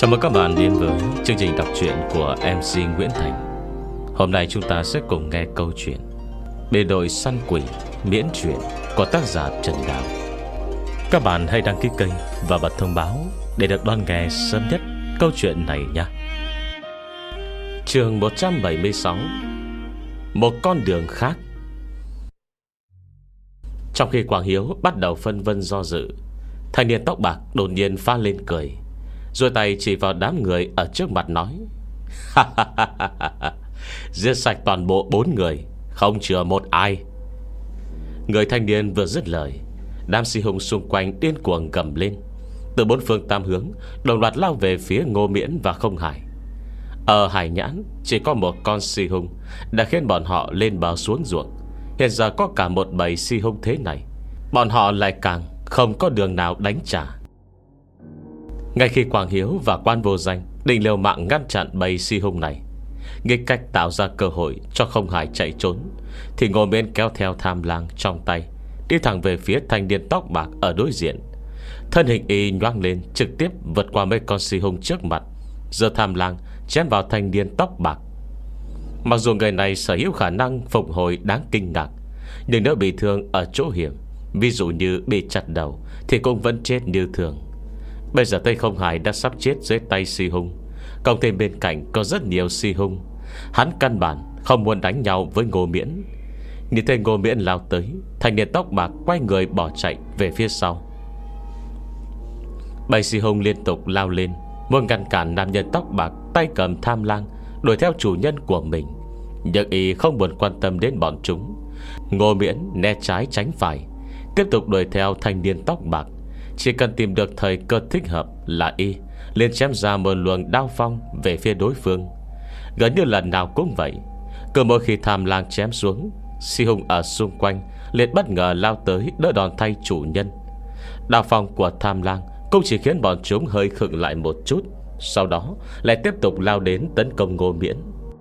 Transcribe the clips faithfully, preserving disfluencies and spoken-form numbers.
Chào mừng các bạn đến với chương trình đọc truyện của em xê Nguyễn Thành. Hôm nay chúng ta sẽ cùng nghe câu chuyện Bề đội săn quỷ miễn truyện của tác giả Trần Đào. Các bạn hãy đăng ký kênh và bật thông báo để được đón nghe sớm nhất câu chuyện này nhé. Chương một trăm bảy mươi sáu, một con đường khác. Trong khi Quang Hiếu bắt đầu phân vân do dự, thanh niên tóc bạc đột nhiên phá lên cười, rồi tay chỉ vào đám người ở trước mặt nói: giết sạch toàn bộ bốn người, không chừa một ai. Người thanh niên vừa dứt lời, đám si hùng xung quanh điên cuồng gầm lên, từ bốn phương tám hướng đồng loạt lao về phía Ngô Miễn và Không Hải. Ở Hải Nhãn chỉ có một con si hung đã khiến bọn họ lên bờ xuống ruộng. Hiện giờ có cả một bầy si hung thế này, bọn họ lại càng không có đường nào đánh trả. Ngay khi Quang Hiếu và Quan Vô Danh định liều mạng ngăn chặn bầy si hung này, nghĩ cách tạo ra cơ hội cho Không Hải chạy trốn, thì Ngô Miễn kéo theo tham lang trong tay, đi thẳng về phía thanh niên tóc bạc ở đối diện. Thân hình y nhoáng lên, trực tiếp vượt qua mấy con si hung trước mặt, giơ tham lang chém vào thanh niên tóc bạc. Mặc dù người này sở hữu khả năng phục hồi đáng kinh ngạc, nhưng nếu bị thương ở chỗ hiểm, ví dụ như bị chặt đầu, thì cũng vẫn chết như thường. Bây giờ Tây Không Hải đã sắp chết dưới tay si hung, cộng thêm bên cạnh có rất nhiều si hung, hắn căn bản không muốn đánh nhau với Ngô Miễn. Nhìn thấy Ngô Miễn lao tới, thanh niên tóc bạc quay người bỏ chạy về phía sau. Bầy si hung liên tục lao lên, muốn ngăn cản nam nhân tóc bạc tay cầm tham lang đuổi theo chủ nhân của mình, nhưng y không buồn quan tâm đến bọn chúng. Ngô Miễn né trái tránh phải, tiếp tục đuổi theo thanh niên tóc bạc. Chỉ cần tìm được thời cơ thích hợp là y liền chém ra một luồng đao phong về phía đối phương. Gần như lần nào cũng vậy, cứ mỗi khi tham lang chém xuống, si hung ở xung quanh liền bất ngờ lao tới đỡ đòn thay chủ nhân. Đao phong của tham lang cũng chỉ khiến bọn chúng hơi khựng lại một chút, sau đó lại tiếp tục lao đến tấn công Ngô Miễn.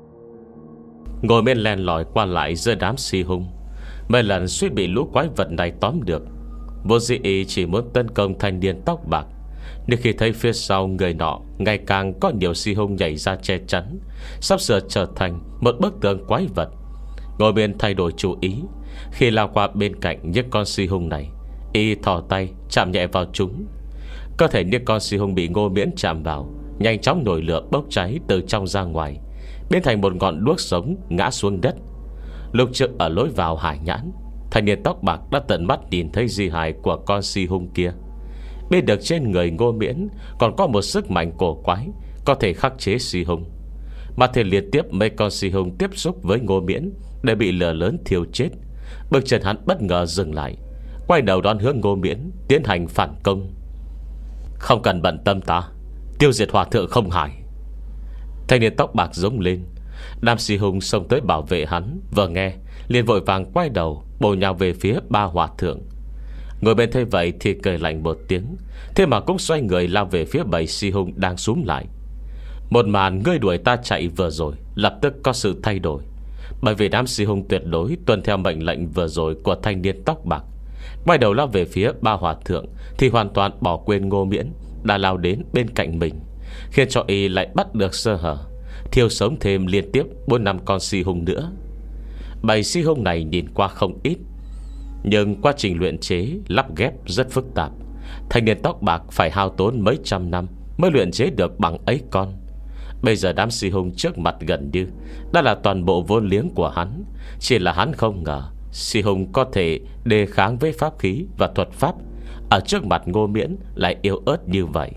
Ngô Miễn len lỏi qua lại giữa đám si hung, mấy lần suýt bị lũ quái vật này tóm được. Vô dĩ y chỉ muốn tấn công thanh niên tóc bạc, nhưng khi thấy phía sau người nọ ngày càng có nhiều si hung nhảy ra che chắn, sắp sửa trở thành một bức tường quái vật, Ngô Miễn thay đổi chủ ý. Khi lao qua bên cạnh những con si hung này, y thò tay chạm nhẹ vào chúng. Cơ thể những con si hung bị Ngô Miễn chạm vào nhanh chóng nổi lửa bốc cháy từ trong ra ngoài, biến thành một ngọn đuốc sống ngã xuống đất. Lúc trước ở lối vào Hải Nhãn, thanh niên tóc bạc đã tận mắt nhìn thấy di hài của con si hung kia. Biết được trên người Ngô Miễn còn có một sức mạnh cổ quái có thể khắc chế si hung, mà thể liên tiếp mấy con si hung tiếp xúc với Ngô Miễn để bị lửa lớn thiêu chết. Bước chân hắn bất ngờ dừng lại, quay đầu đón hướng Ngô Miễn tiến hành phản công. Không cần bận tâm ta, tiêu diệt hòa thượng Không Hải. Thanh niên tóc bạc giống lên. Đám si hung xông tới bảo vệ hắn, vừa nghe liền vội vàng quay đầu bổ nhào về phía ba hòa thượng. Người bên thấy vậy thì cười lạnh một tiếng, thế mà cũng xoay người lao về phía bầy si hung đang xúm lại. Một màn ngươi đuổi ta chạy vừa rồi lập tức có sự thay đổi, bởi vì đám si hung tuyệt đối tuân theo mệnh lệnh vừa rồi của thanh niên tóc bạc. Quay đầu lao về phía ba hòa thượng thì hoàn toàn bỏ quên Ngô Miễn đã lao đến bên cạnh mình, khiến cho y lại bắt được sơ hở, thiêu sống thêm liên tiếp bốn năm con si hung nữa. Bầy si hung này nhìn qua không ít, nhưng quá trình luyện chế lắp ghép rất phức tạp. Thanh niên tóc bạc phải hao tốn mấy trăm năm mới luyện chế được bằng ấy con. Bây giờ đám si hung trước mặt gần như đã là toàn bộ vốn liếng của hắn. Chỉ là hắn không ngờ si hung có thể đề kháng với pháp khí và thuật pháp, ở trước mặt Ngô Miễn lại yếu ớt như vậy.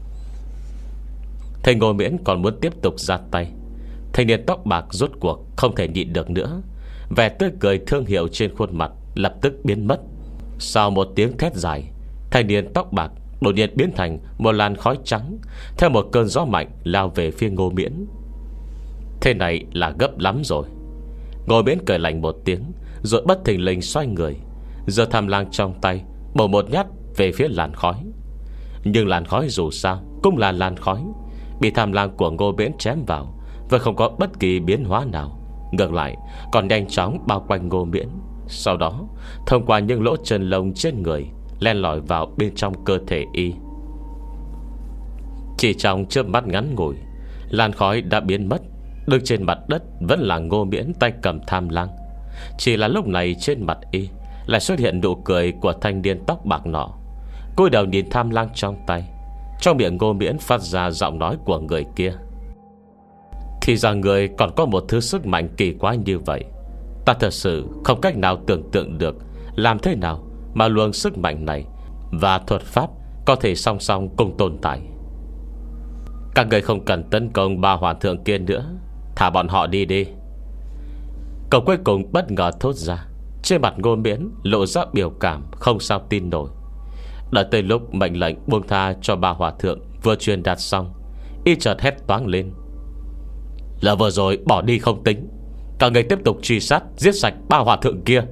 Thầy Ngô Miễn còn muốn tiếp tục ra tay, thanh niên tóc bạc rốt cuộc không thể nhịn được nữa. Vẻ tươi cười thương hiệu trên khuôn mặt lập tức biến mất. Sau một tiếng thét dài, thanh niên tóc bạc đột nhiên biến thành một làn khói trắng, theo một cơn gió mạnh lao về phía Ngô Miễn. Thế này là gấp lắm rồi. Ngô Miễn cười lạnh một tiếng, rồi bất thình lình xoay người, giơ tham lang trong tay bổ một nhát về phía làn khói. Nhưng làn khói dù sao cũng là làn khói, bị tham lang của Ngô Miễn chém vào và không có bất kỳ biến hóa nào, ngược lại còn nhanh chóng bao quanh Ngô Miễn. Sau đó thông qua những lỗ chân lông trên người len lỏi vào bên trong cơ thể y. Chỉ trong chớp mắt ngắn ngủi, làn khói đã biến mất. Đứng trên mặt đất vẫn là Ngô Miễn tay cầm tham lang. Chỉ là lúc này trên mặt y lại xuất hiện nụ cười của thanh niên tóc bạc nọ. Cúi đầu nhìn tham lang trong tay. Trong miệng Ngô Miễn phát ra giọng nói của người kia: thì ra người còn có một thứ sức mạnh kỳ quái như vậy. Ta thật sự không cách nào tưởng tượng được làm thế nào mà luồng sức mạnh này và thuật pháp có thể song song cùng tồn tại. Các người không cần tấn công ba hòa thượng kia nữa, thả bọn họ đi đi. Cậu cuối cùng bất ngờ thốt ra. Trên mặt Ngô Miễn lộ ra biểu cảm không sao tin nổi. Đợi tới lúc mệnh lệnh buông tha cho ba hòa thượng vừa truyền đạt xong, y chợt hét toáng lên: là vừa rồi bỏ đi không tính, các người tiếp tục truy sát, giết sạch ba hòa thượng kia.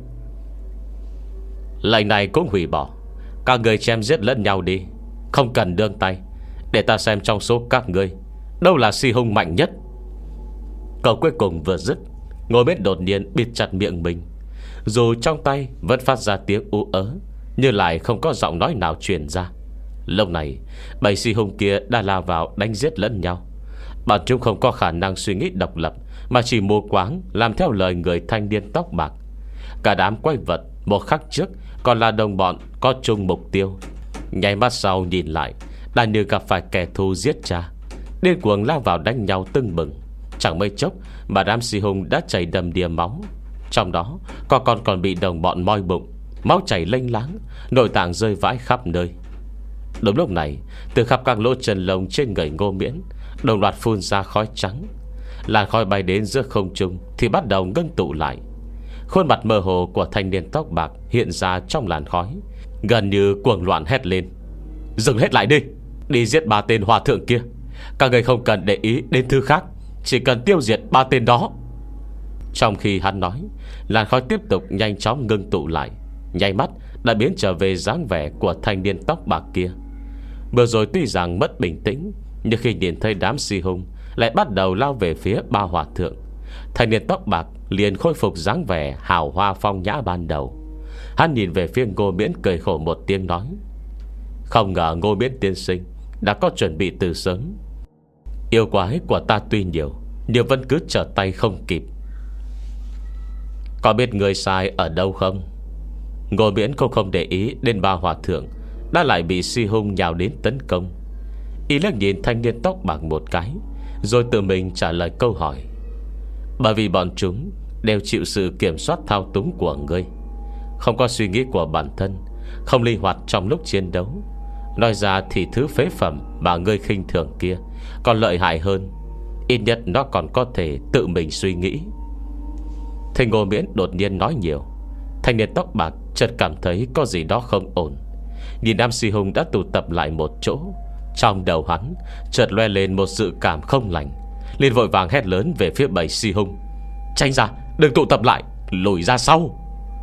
Lệnh này cũng hủy bỏ. Các người chém giết lẫn nhau đi, không cần đương tay, để ta xem trong số các ngươi đâu là si hung mạnh nhất. Câu cuối cùng vừa dứt, Ngô Miễn đột nhiên bịt chặt miệng mình. Dù trong tay vẫn phát ra tiếng ú ớ, nhưng lại không có giọng nói nào truyền ra. Lúc này bảy si hung kia đã lao vào đánh giết lẫn nhau. Bọn chúng không có khả năng suy nghĩ độc lập, mà chỉ mù quáng làm theo lời người thanh niên tóc bạc. Cả đám quái vật một khắc trước còn là đồng bọn có chung mục tiêu, nháy mắt sau nhìn lại đã như gặp phải kẻ thù giết cha, điên cuồng lao vào đánh nhau tưng bừng. Chẳng mấy chốc mà đám si hung đã chảy đầm đìa máu. Trong đó có con còn bị đồng bọn moi bụng, máu chảy lênh láng, nội tạng rơi vãi khắp nơi. Đúng lúc này, từ khắp các lỗ chân lông trên người Ngô Miễn đồng loạt phun ra khói trắng. Làn khói bay đến giữa không trung thì bắt đầu ngưng tụ lại. Khuôn mặt mơ hồ của thanh niên tóc bạc hiện ra trong làn khói, gần như cuồng loạn hét lên: dừng hết lại đi, đi giết ba tên hòa thượng kia. Các người không cần để ý đến thứ khác, chỉ cần tiêu diệt ba tên đó. Trong khi hắn nói, làn khói tiếp tục nhanh chóng ngưng tụ lại, nháy mắt đã biến trở về dáng vẻ của thanh niên tóc bạc kia. Vừa rồi tuy rằng mất bình tĩnh, nhưng khi nhìn thấy đám si hung lại bắt đầu lao về phía ba hòa thượng, thanh niên tóc bạc liền khôi phục dáng vẻ hào hoa phong nhã ban đầu. Hắn nhìn về phía Ngô Miễn cười khổ một tiếng nói: không ngờ Ngô Miễn tiên sinh đã có chuẩn bị từ sớm. Yêu quái của ta tuy nhiều, nhưng vẫn cứ trở tay không kịp. Có biết người sai ở đâu không? Ngô Miễn không không để ý đến ba hòa thượng đã lại bị si hung nhào đến tấn công. Y liếc nhìn thanh niên tóc bạc một cái, rồi tự mình trả lời câu hỏi: bởi vì bọn chúng đều chịu sự kiểm soát thao túng của ngươi, không có suy nghĩ của bản thân, không linh hoạt trong lúc chiến đấu. Nói ra thì thứ phế phẩm mà ngươi khinh thường kia còn lợi hại hơn, ít nhất nó còn có thể tự mình suy nghĩ. Thầy Ngô Miễn đột nhiên nói nhiều, thanh niên tóc bạc chợt cảm thấy có gì đó không ổn. Nhìn đám si hung đã tụ tập lại một chỗ, trong đầu hắn chợt loe lên một dự cảm không lành, liền vội vàng hét lớn về phía bầy si hung: tránh ra, đừng tụ tập lại, lùi ra sau.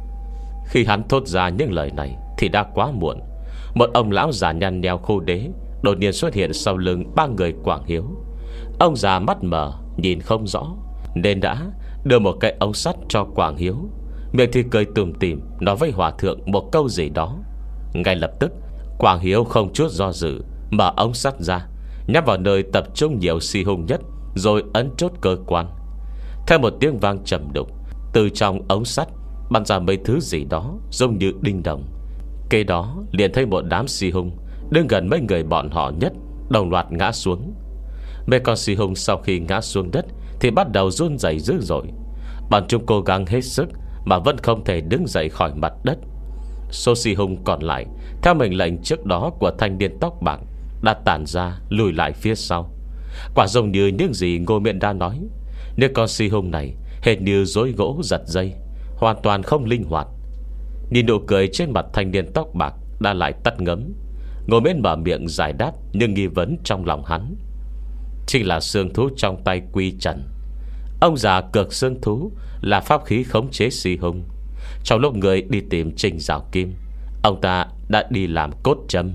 Khi hắn thốt ra những lời này thì đã quá muộn. Một ông lão già nhăn nheo khô đế đột nhiên xuất hiện sau lưng ba người Quảng Hiếu. Ông già mắt mờ nhìn không rõ, nên đã đưa một cái ống sắt cho Quảng Hiếu, miệng thì cười tủm tỉm nói với hòa thượng một câu gì đó. Ngay lập tức Quảng Hiếu không chút do dự mở ống sắt ra, nhắm vào nơi tập trung nhiều si hung nhất, rồi ấn chốt cơ quan. Theo một tiếng vang trầm đục, từ trong ống sắt bắn ra mấy thứ gì đó giống như đinh đồng. Kế đó liền thấy một đám si hung đứng gần mấy người bọn họ nhất đồng loạt ngã xuống. Mấy con si hung sau khi ngã xuống đất thì bắt đầu run rẩy dữ dội. Bọn chúng cố gắng hết sức mà vẫn không thể đứng dậy khỏi mặt đất. Số si hung còn lại theo mệnh lệnh trước đó của thanh niên tóc bạc đã tản ra lùi lại phía sau. Quả giống như những gì Ngô Miễn đã nói, những con si hung này hệt như rối gỗ giật dây, hoàn toàn không linh hoạt. Nhìn nụ cười trên mặt thanh niên tóc bạc đã lại tắt ngấm, Ngô Miễn mở miệng giải đáp nhưng nghi vấn trong lòng hắn. Chính là xương thú trong tay Quy Trần. Ông già cược xương thú là pháp khí khống chế si hung. Trong lúc người đi tìm Trình Giảo Kim, ông ta đã đi làm cốt châm.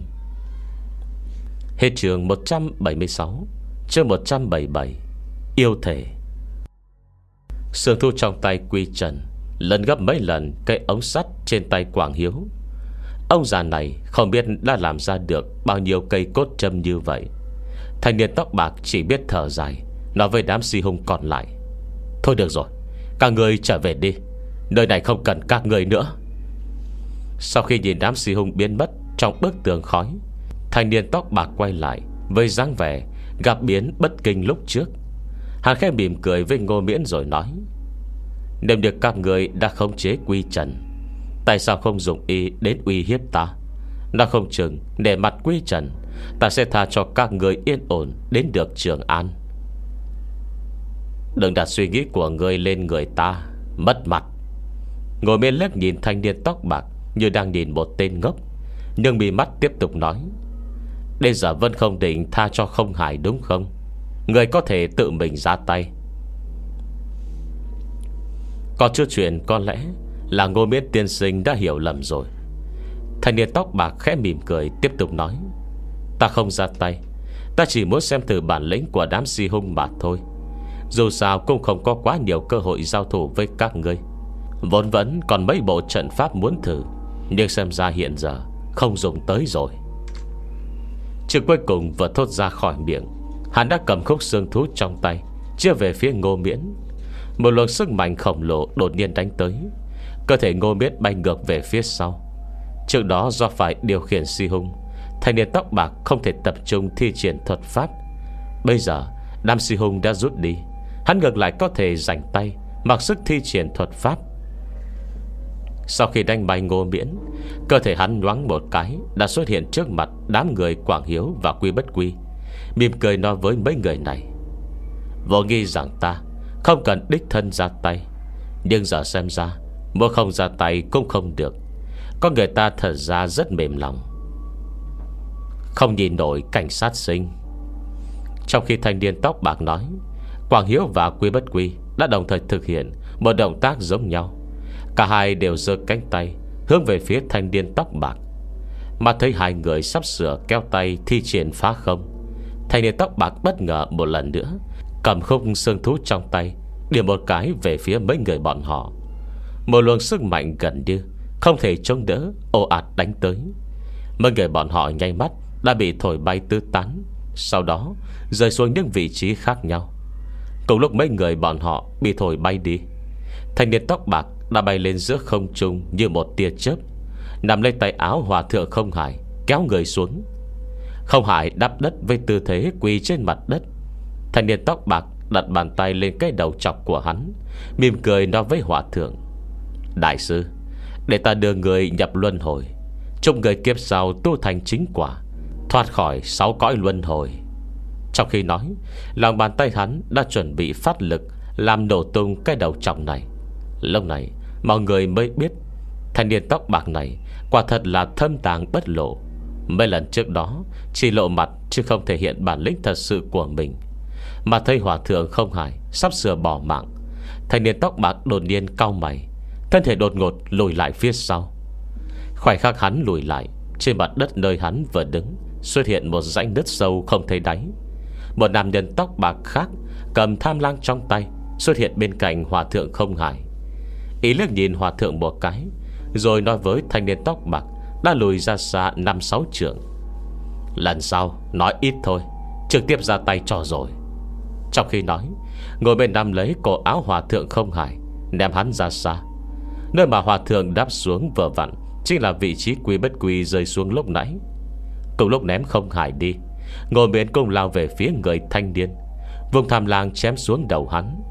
Hết chương một trăm bảy mươi sáu. Chương một trăm bảy mươi bảy. Yêu thể. Xương thú trong tay Quy Trần lần gấp mấy lần cây ống sắt trên tay Quảng Hiếu. Ông già này không biết đã làm ra được bao nhiêu cây cốt châm như vậy. Thanh niên tóc bạc chỉ biết thở dài, nói với đám si hung còn lại: Thôi được rồi, các người trở về đi, nơi này không cần các người nữa. Sau khi nhìn đám si hung biến mất trong bức tường khói, thanh niên tóc bạc quay lại với dáng vẻ gặp biến bất kinh lúc trước. Hắn khẽ mỉm cười với Ngô Miễn rồi nói: Nếu được các người đã khống chế Quy Trần, tại sao không dùng y đến uy hiếp ta? Nó không chừng để mặt Quy Trần, ta sẽ tha cho các người yên ổn đến được Trường An. Đừng đặt suy nghĩ của người lên người ta, mất mặt. Ngồi bên liếc nhìn thanh niên tóc bạc như đang nhìn một tên ngốc, nhưng mí mắt tiếp tục nói: Đến giờ vẫn không định tha cho Không Hải đúng không? Người có thể tự mình ra tay. Có chút chuyện có lẽ là Ngô Miễn tiên sinh đã hiểu lầm rồi. Thanh niên tóc bạc khẽ mỉm cười tiếp tục nói: Ta không ra tay, ta chỉ muốn xem thử bản lĩnh của đám si hung mà thôi. Dù sao cũng không có quá nhiều cơ hội giao thủ với các ngươi. Vốn vẫn còn mấy bộ trận pháp muốn thử, nhưng xem ra hiện giờ không dùng tới rồi. Chữ cuối cùng vừa thốt ra khỏi miệng, hắn đã cầm khúc xương thú trong tay, chia về phía Ngô Miễn. Một luồng sức mạnh khổng lồ đột nhiên đánh tới. Cơ thể Ngô Miễn bay ngược về phía sau. Trước đó do phải điều khiển si hung, thanh niên tóc bạc không thể tập trung thi triển thuật pháp. Bây giờ đám si hung đã rút đi, hắn ngược lại có thể rảnh tay mặc sức thi triển thuật pháp. Sau khi đánh bay Ngô Miễn, cơ thể hắn nhoáng một cái đã xuất hiện trước mặt đám người Quảng Hiếu và Quy Bất Quy, mỉm cười nói với mấy người này: Vô nghi rằng ta không cần đích thân ra tay, nhưng giờ xem ra muốn không ra tay cũng không được. Con người ta thật ra rất mềm lòng, không nhìn nổi cảnh sát sinh. Trong khi thanh niên tóc bạc nói, Quảng Hiếu và Quy Bất Quy đã đồng thời thực hiện một động tác giống nhau. Cả hai đều giơ cánh tay hướng về phía thanh niên tóc bạc. Mà thấy hai người sắp sửa kéo tay thi triển phá không, thanh niên tóc bạc bất ngờ một lần nữa cầm khúc xương thú trong tay, điểm một cái về phía mấy người bọn họ. Một luồng sức mạnh gần như không thể chống đỡ ồ ạt đánh tới. Mấy người bọn họ nháy mắt đã bị thổi bay tứ tán, sau đó rơi xuống những vị trí khác nhau. Cùng lúc mấy người bọn họ bị thổi bay đi, thanh niên tóc bạc đã bay lên giữa không trung như một tia chớp, nằm lấy tay áo Hòa thượng Không Hải, kéo người xuống. Không Hải đáp đất với tư thế quỳ trên mặt đất. Thanh niên tóc bạc đặt bàn tay lên cái đầu chọc của hắn, mỉm cười nói với Hòa thượng: Đại sư, để ta đưa người nhập luân hồi, chúc người kiếp sau tu thành chính quả, thoát khỏi sáu cõi luân hồi. Trong khi nói, lòng bàn tay hắn đã chuẩn bị phát lực làm nổ tung cái đầu chọc này. Lúc này mọi người mới biết thanh niên tóc bạc này quả thật là thâm tàng bất lộ. Mấy lần trước đó chỉ lộ mặt chứ không thể hiện bản lĩnh thật sự của mình. Mà thấy Hòa thượng Không Hải sắp sửa bỏ mạng, thanh niên tóc bạc đột nhiên cau mày, thân thể đột ngột lùi lại phía sau. Khoảnh khắc hắn lùi lại, trên mặt đất nơi hắn vừa đứng xuất hiện một rãnh nứt sâu không thấy đáy. Một nam nhân tóc bạc khác cầm tham lang trong tay xuất hiện bên cạnh Hòa thượng Không Hải. Ý liếc nhìn Hòa thượng một cái, rồi nói với thanh niên tóc bạc đã lùi ra xa năm sáu trượng: Lần sau nói ít thôi, trực tiếp ra tay cho rồi. Trong khi nói, ngồi bên nắm lấy cổ áo Hòa thượng Không Hải, ném hắn ra xa. Nơi mà Hòa thượng đáp xuống vừa vặn chính là vị trí Quy Bất Quy rơi xuống lúc nãy. Cùng lúc ném Không Hải đi, Ngô Miễn cùng lao về phía người thanh niên, vùng tham lang chém xuống đầu hắn.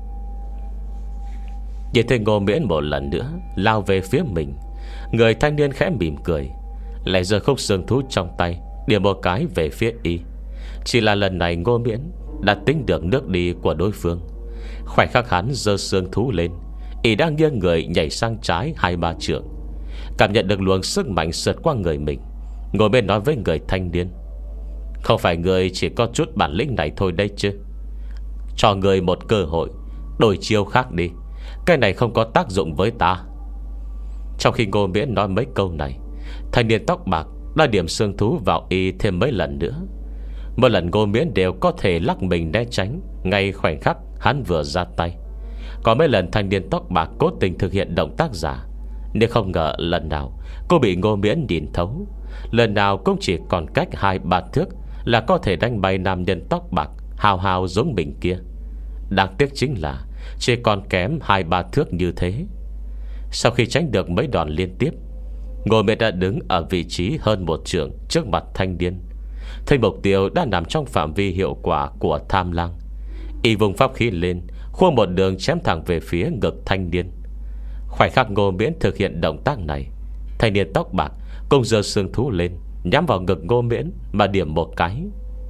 Nhìn thấy Ngô Miễn một lần nữa lao về phía mình, người thanh niên khẽ mỉm cười, lại giơ khúc xương thú trong tay, điểm một cái về phía y. Chỉ là lần này Ngô Miễn đã tính được nước đi của đối phương. Khoảnh khắc hắn giơ xương thú lên, y đang nghiêng người nhảy sang trái hai ba trượng. Cảm nhận được luồng sức mạnh sượt qua người mình, Ngô Miễn nói với người thanh niên: Không phải người chỉ có chút bản lĩnh này thôi đây chứ? Cho người một cơ hội đổi chiêu khác đi, cái này không có tác dụng với ta. Trong khi Ngô Miễn nói mấy câu này, thanh niên tóc bạc đã điểm xương thú vào y thêm mấy lần nữa. Mỗi lần Ngô Miễn đều có thể lắc mình né tránh ngay khoảnh khắc hắn vừa ra tay. Có mấy lần thanh niên tóc bạc cố tình thực hiện động tác giả, nhưng không ngờ lần nào cô bị Ngô Miễn nhìn thấu. Lần nào cũng chỉ còn cách hai ba thước là có thể đánh bay nam nhân tóc bạc hào hào giống mình kia. Đáng tiếc chính là chỉ còn kém hai ba thước như thế. Sau khi tránh được mấy đòn liên tiếp, Ngô Miễn đã đứng ở vị trí hơn một trượng trước mặt thanh niên. Thấy mục tiêu đã nằm trong phạm vi hiệu quả của Tham Lang, y vùng pháp khí lên, khua một đường chém thẳng về phía ngực thanh niên. Khoảnh khắc Ngô Miễn thực hiện động tác này, thanh niên tóc bạc cùng giơ xương thú lên, nhắm vào ngực Ngô Miễn mà điểm một cái.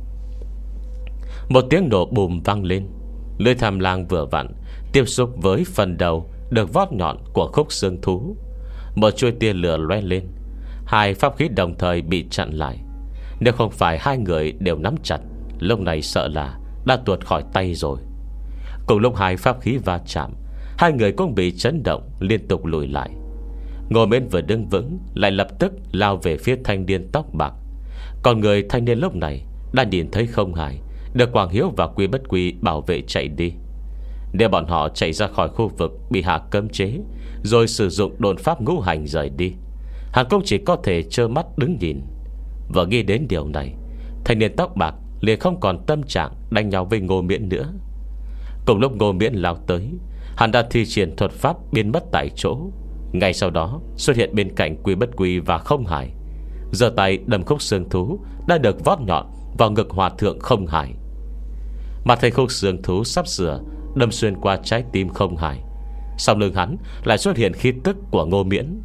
Một tiếng nổ bùm vang lên. Lưỡi Tham Lang vừa vặn tiếp xúc với phần đầu được vót nhọn của khúc xương thú. Một chuôi tia lửa loe lên. Hai pháp khí đồng thời bị chặn lại. Nếu không phải hai người đều nắm chặt, lúc này sợ là đã tuột khỏi tay rồi. Cùng lúc hai pháp khí va chạm, hai người cũng bị chấn động, liên tục lùi lại. Ngô Miễn vừa đứng vững, lại lập tức lao về phía thanh niên tóc bạc. Còn người thanh niên lúc này đã nhìn thấy Không Hải được Quảng Hiếu và Quy Bất Quy bảo vệ chạy đi. Để bọn họ chạy ra khỏi khu vực bị hạ cấm chế, rồi sử dụng độn pháp ngũ hành rời đi, hắn cũng chỉ có thể trơ mắt đứng nhìn. Vừa nghĩ đến điều này, thanh niên tóc bạc liền không còn tâm trạng đánh nhau với Ngô Miễn nữa. Cùng lúc Ngô Miễn lao tới, hắn đã thi triển thuật pháp biến mất tại chỗ. Ngay sau đó xuất hiện bên cạnh Quy Bất Quy và Không Hải, giơ tay đâm khúc xương thú đã được vót nhọn vào ngực hòa thượng Không Hải. Mà thấy khúc xương thú sắp sửa đâm xuyên qua trái tim Không Hải, sau lưng hắn lại xuất hiện khí tức của Ngô Miễn.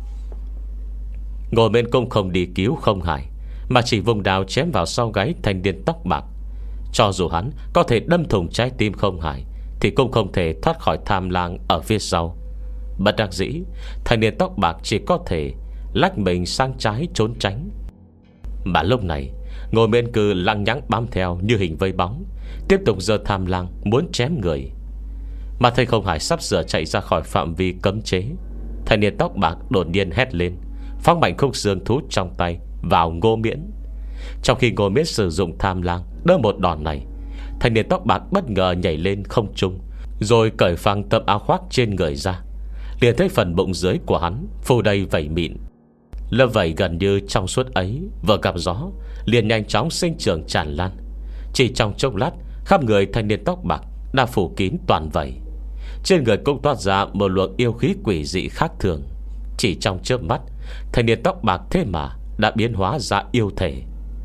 Ngô Miễn cũng không đi cứu Không Hải, mà chỉ vùng đao chém vào sau gáy thanh niên tóc bạc. Cho dù hắn có thể đâm thủng trái tim Không Hải, thì cũng không thể thoát khỏi Tham Lang ở phía sau. Bất đắc dĩ, thanh niên tóc bạc chỉ có thể lách mình sang trái trốn tránh. Mà lúc này Ngô Miễn cứ lăng nhăng bám theo như hình vây bóng, tiếp tục giơ Tham Lang muốn chém người. Mà thấy Không Hải sắp sửa chạy ra khỏi phạm vi cấm chế, thanh niên tóc bạc đột nhiên hét lên, phóng mạnh khúc xương thú trong tay vào Ngô Miễn. Trong khi Ngô Miễn sử dụng Tham Lang đỡ một đòn này, thanh niên tóc bạc bất ngờ nhảy lên không trung, rồi cởi phăng tấm áo khoác trên người ra. Liền thấy phần bụng dưới của hắn phủ đầy vảy mịn. Lớp vảy gần như trong suốt ấy vừa gặp gió liền nhanh chóng sinh trưởng tràn lan. Chỉ trong chốc lát, khắp người thanh niên tóc bạc đã phủ kín toàn vảy. Trên người cũng toát ra một luồng yêu khí quỷ dị khác thường. Chỉ trong chớp mắt, thanh niên tóc bạc thế mà đã biến hóa ra yêu thể.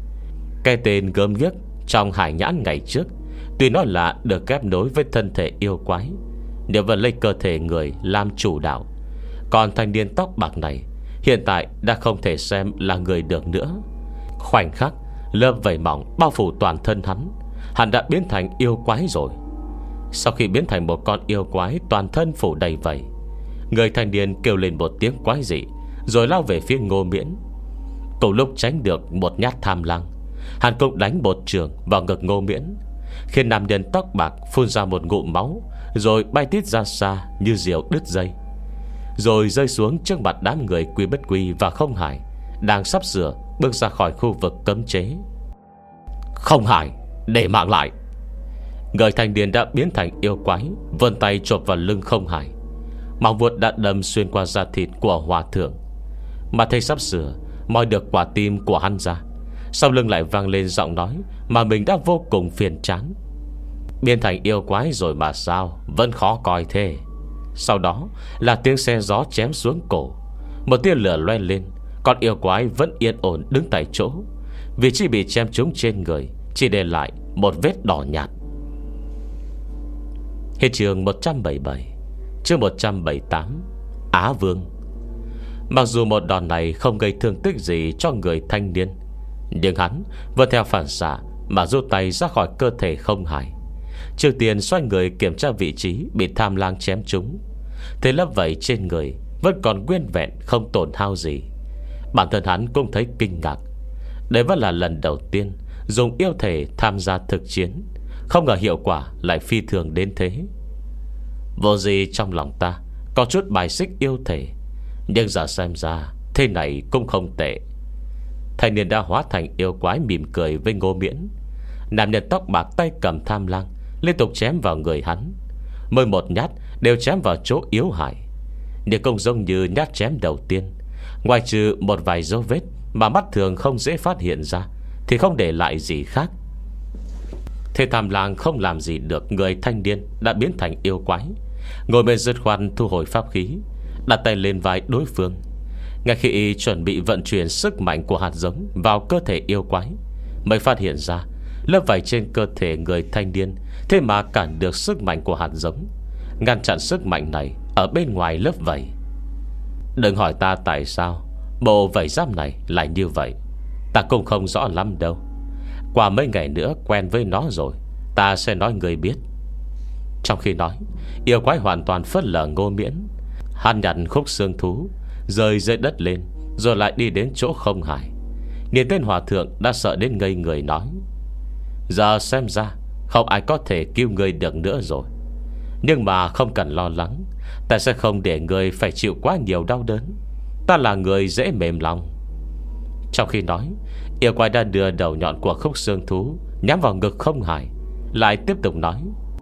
Cái tên gớm ghiếc trong hải nhãn ngày trước, tuy nó là được ghép nối với thân thể yêu quái, nhưng vẫn lấy cơ thể người làm chủ đạo. Còn thanh niên tóc bạc này hiện tại đã không thể xem là người được nữa. Khoảnh khắc, lớp vảy mỏng bao phủ toàn thân hắn, hắn đã biến thành yêu quái rồi. Sau khi biến thành một con yêu quái toàn thân phủ đầy vảy, người thanh niên kêu lên một tiếng quái dị, rồi lao về phía Ngô Miễn. Cùng lúc tránh được một nhát Tham Lang, hắn cũng đánh một trường vào ngực Ngô Miễn, khiến nam nhân tóc bạc phun ra một ngụm máu, rồi bay tít ra xa như diều đứt dây, rồi rơi xuống trước mặt đám người Quy Bất Quy và Không Hải đang sắp sửa bước ra khỏi khu vực cấm chế. Không Hải, để mạng lại! Người thanh niên đã biến thành yêu quái vươn tay chộp vào lưng Không Hải. Móng vuốt đã đâm xuyên qua da thịt của hòa thượng. Mà thấy sắp sửa moi được quả tim của hắn ra, sau lưng lại vang lên giọng nói mà mình đã vô cùng phiền chán. Biến thành yêu quái rồi mà sao vẫn khó coi thế? Sau đó là tiếng xe gió chém xuống cổ. Một tia lửa loe lên. Còn yêu quái vẫn yên ổn đứng tại chỗ, vì chỉ bị chém trúng trên người, chỉ để lại một vết đỏ nhạt. Hết chương một trăm bảy mươi bảy. Chương một trăm bảy mươi tám. Á Vương. Mặc dù một đòn này không gây thương tích gì cho người thanh niên, nhưng hắn vẫn theo phản xạ mà rút tay ra khỏi cơ thể Không Hải. Trước tiên xoay người kiểm tra vị trí bị Tham Lang chém trúng. Thế lớp vảy trên người vẫn còn nguyên vẹn, không tổn hao gì. Bản thân hắn cũng thấy kinh ngạc. Đây vẫn là lần đầu tiên dùng yêu thể tham gia thực chiến, không ngờ hiệu quả lại phi thường đến thế. Vô gì trong lòng ta có chút bài xích yêu thể, nhưng giờ xem ra thế này cũng không tệ. Thanh niên đã hóa thành yêu quái mỉm cười với Ngô Miễn. Nam nhân tóc bạc tay cầm Tham Lang liên tục chém vào người hắn, mỗi một nhát đều chém vào chỗ yếu hại. Nhưng cũng giống như nhát chém đầu tiên, ngoài trừ một vài dấu vết mà mắt thường không dễ phát hiện ra, thì không để lại gì khác. Thế Tham Lang không làm gì được người thanh niên đã biến thành yêu quái, ngồi bên dứt khoan thu hồi pháp khí, đặt tay lên vai đối phương. Ngay khi y chuẩn bị vận chuyển sức mạnh của hạt giống vào cơ thể yêu quái, mới phát hiện ra lớp vảy trên cơ thể người thanh niên thế mà cản được sức mạnh của hạt giống, ngăn chặn sức mạnh này ở bên ngoài lớp vảy. Đừng hỏi ta tại sao bộ vảy giáp này lại như vậy, ta cũng không rõ lắm đâu. Qua mấy ngày nữa quen với nó rồi, ta sẽ nói người biết. Trong khi nói, yêu quái hoàn toàn phớt lờ Ngô Miễn. Hắn nhặt khúc xương thú rơi dưới đất lên, rồi lại đi đến chỗ Không Hải. Nhìn tên hòa thượng đã sợ đến ngây người nói: giờ xem ra không ai có thể cứu người được nữa rồi. Nhưng mà không cần lo lắng, ta sẽ không để người phải chịu quá nhiều đau đớn. Ta là người dễ mềm lòng. Trong khi nói, yêu quái đã đưa đầu nhọn của khúc xương thú nhắm vào ngực Không Hải, lại tiếp tục nói: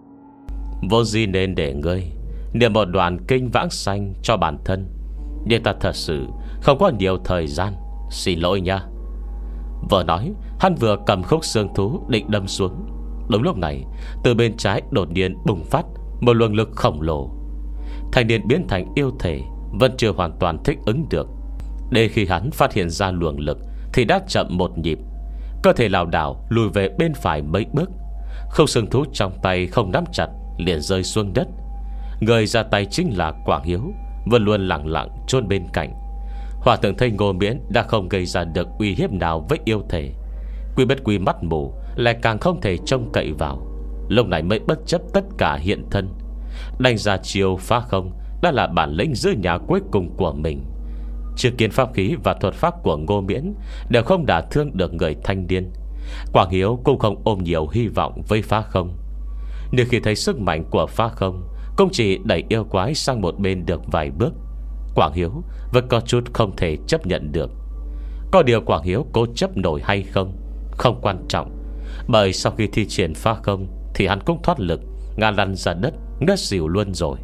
vô gì nên để ngươi niệm một đoạn kinh vãng sanh cho bản thân, nhưng ta thật sự không có nhiều thời gian, xin lỗi nha. Vừa nói, hắn vừa cầm khúc xương thú định đâm xuống. Đúng lúc này, từ bên trái đột nhiên bùng phát một luồng lực khổng lồ. Thanh niên biến thành yêu thể vẫn chưa hoàn toàn thích ứng được. Đến khi hắn phát hiện ra luồng lực thì đã chậm một nhịp, cơ thể lảo đảo lùi về bên phải mấy bước. Khúc xương thú trong tay không nắm chặt, liền rơi xuống đất. Người ra tay chính là Quảng Hiếu, vẫn luôn lặng lặng chôn bên cạnh. Hòa thượng thấy Ngô Miễn đã không gây ra được uy hiếp nào với yêu thể, Quy Bất Quy mắt mù lại càng không thể trông cậy vào. Lúc này mới bất chấp tất cả hiện thân, đánh ra chiêu phá không đã là bản lĩnh giữ nhà cuối cùng của mình. Chưa kiến pháp khí và thuật pháp của Ngô Miễn đều không đả thương được người thanh niên, Quảng Hiếu cũng không ôm nhiều hy vọng với phá không. Nhưng khi thấy sức mạnh của phá không cũng chỉ đẩy yêu quái sang một bên được vài bước, Quảng Hiếu vẫn có chút không thể chấp nhận được. Có điều Quảng Hiếu cố chấp nổi hay không không quan trọng, bởi sau khi thi triển phá không thì hắn cũng thoát lực, ngã lăn ra đất, ngất xỉu luôn rồi.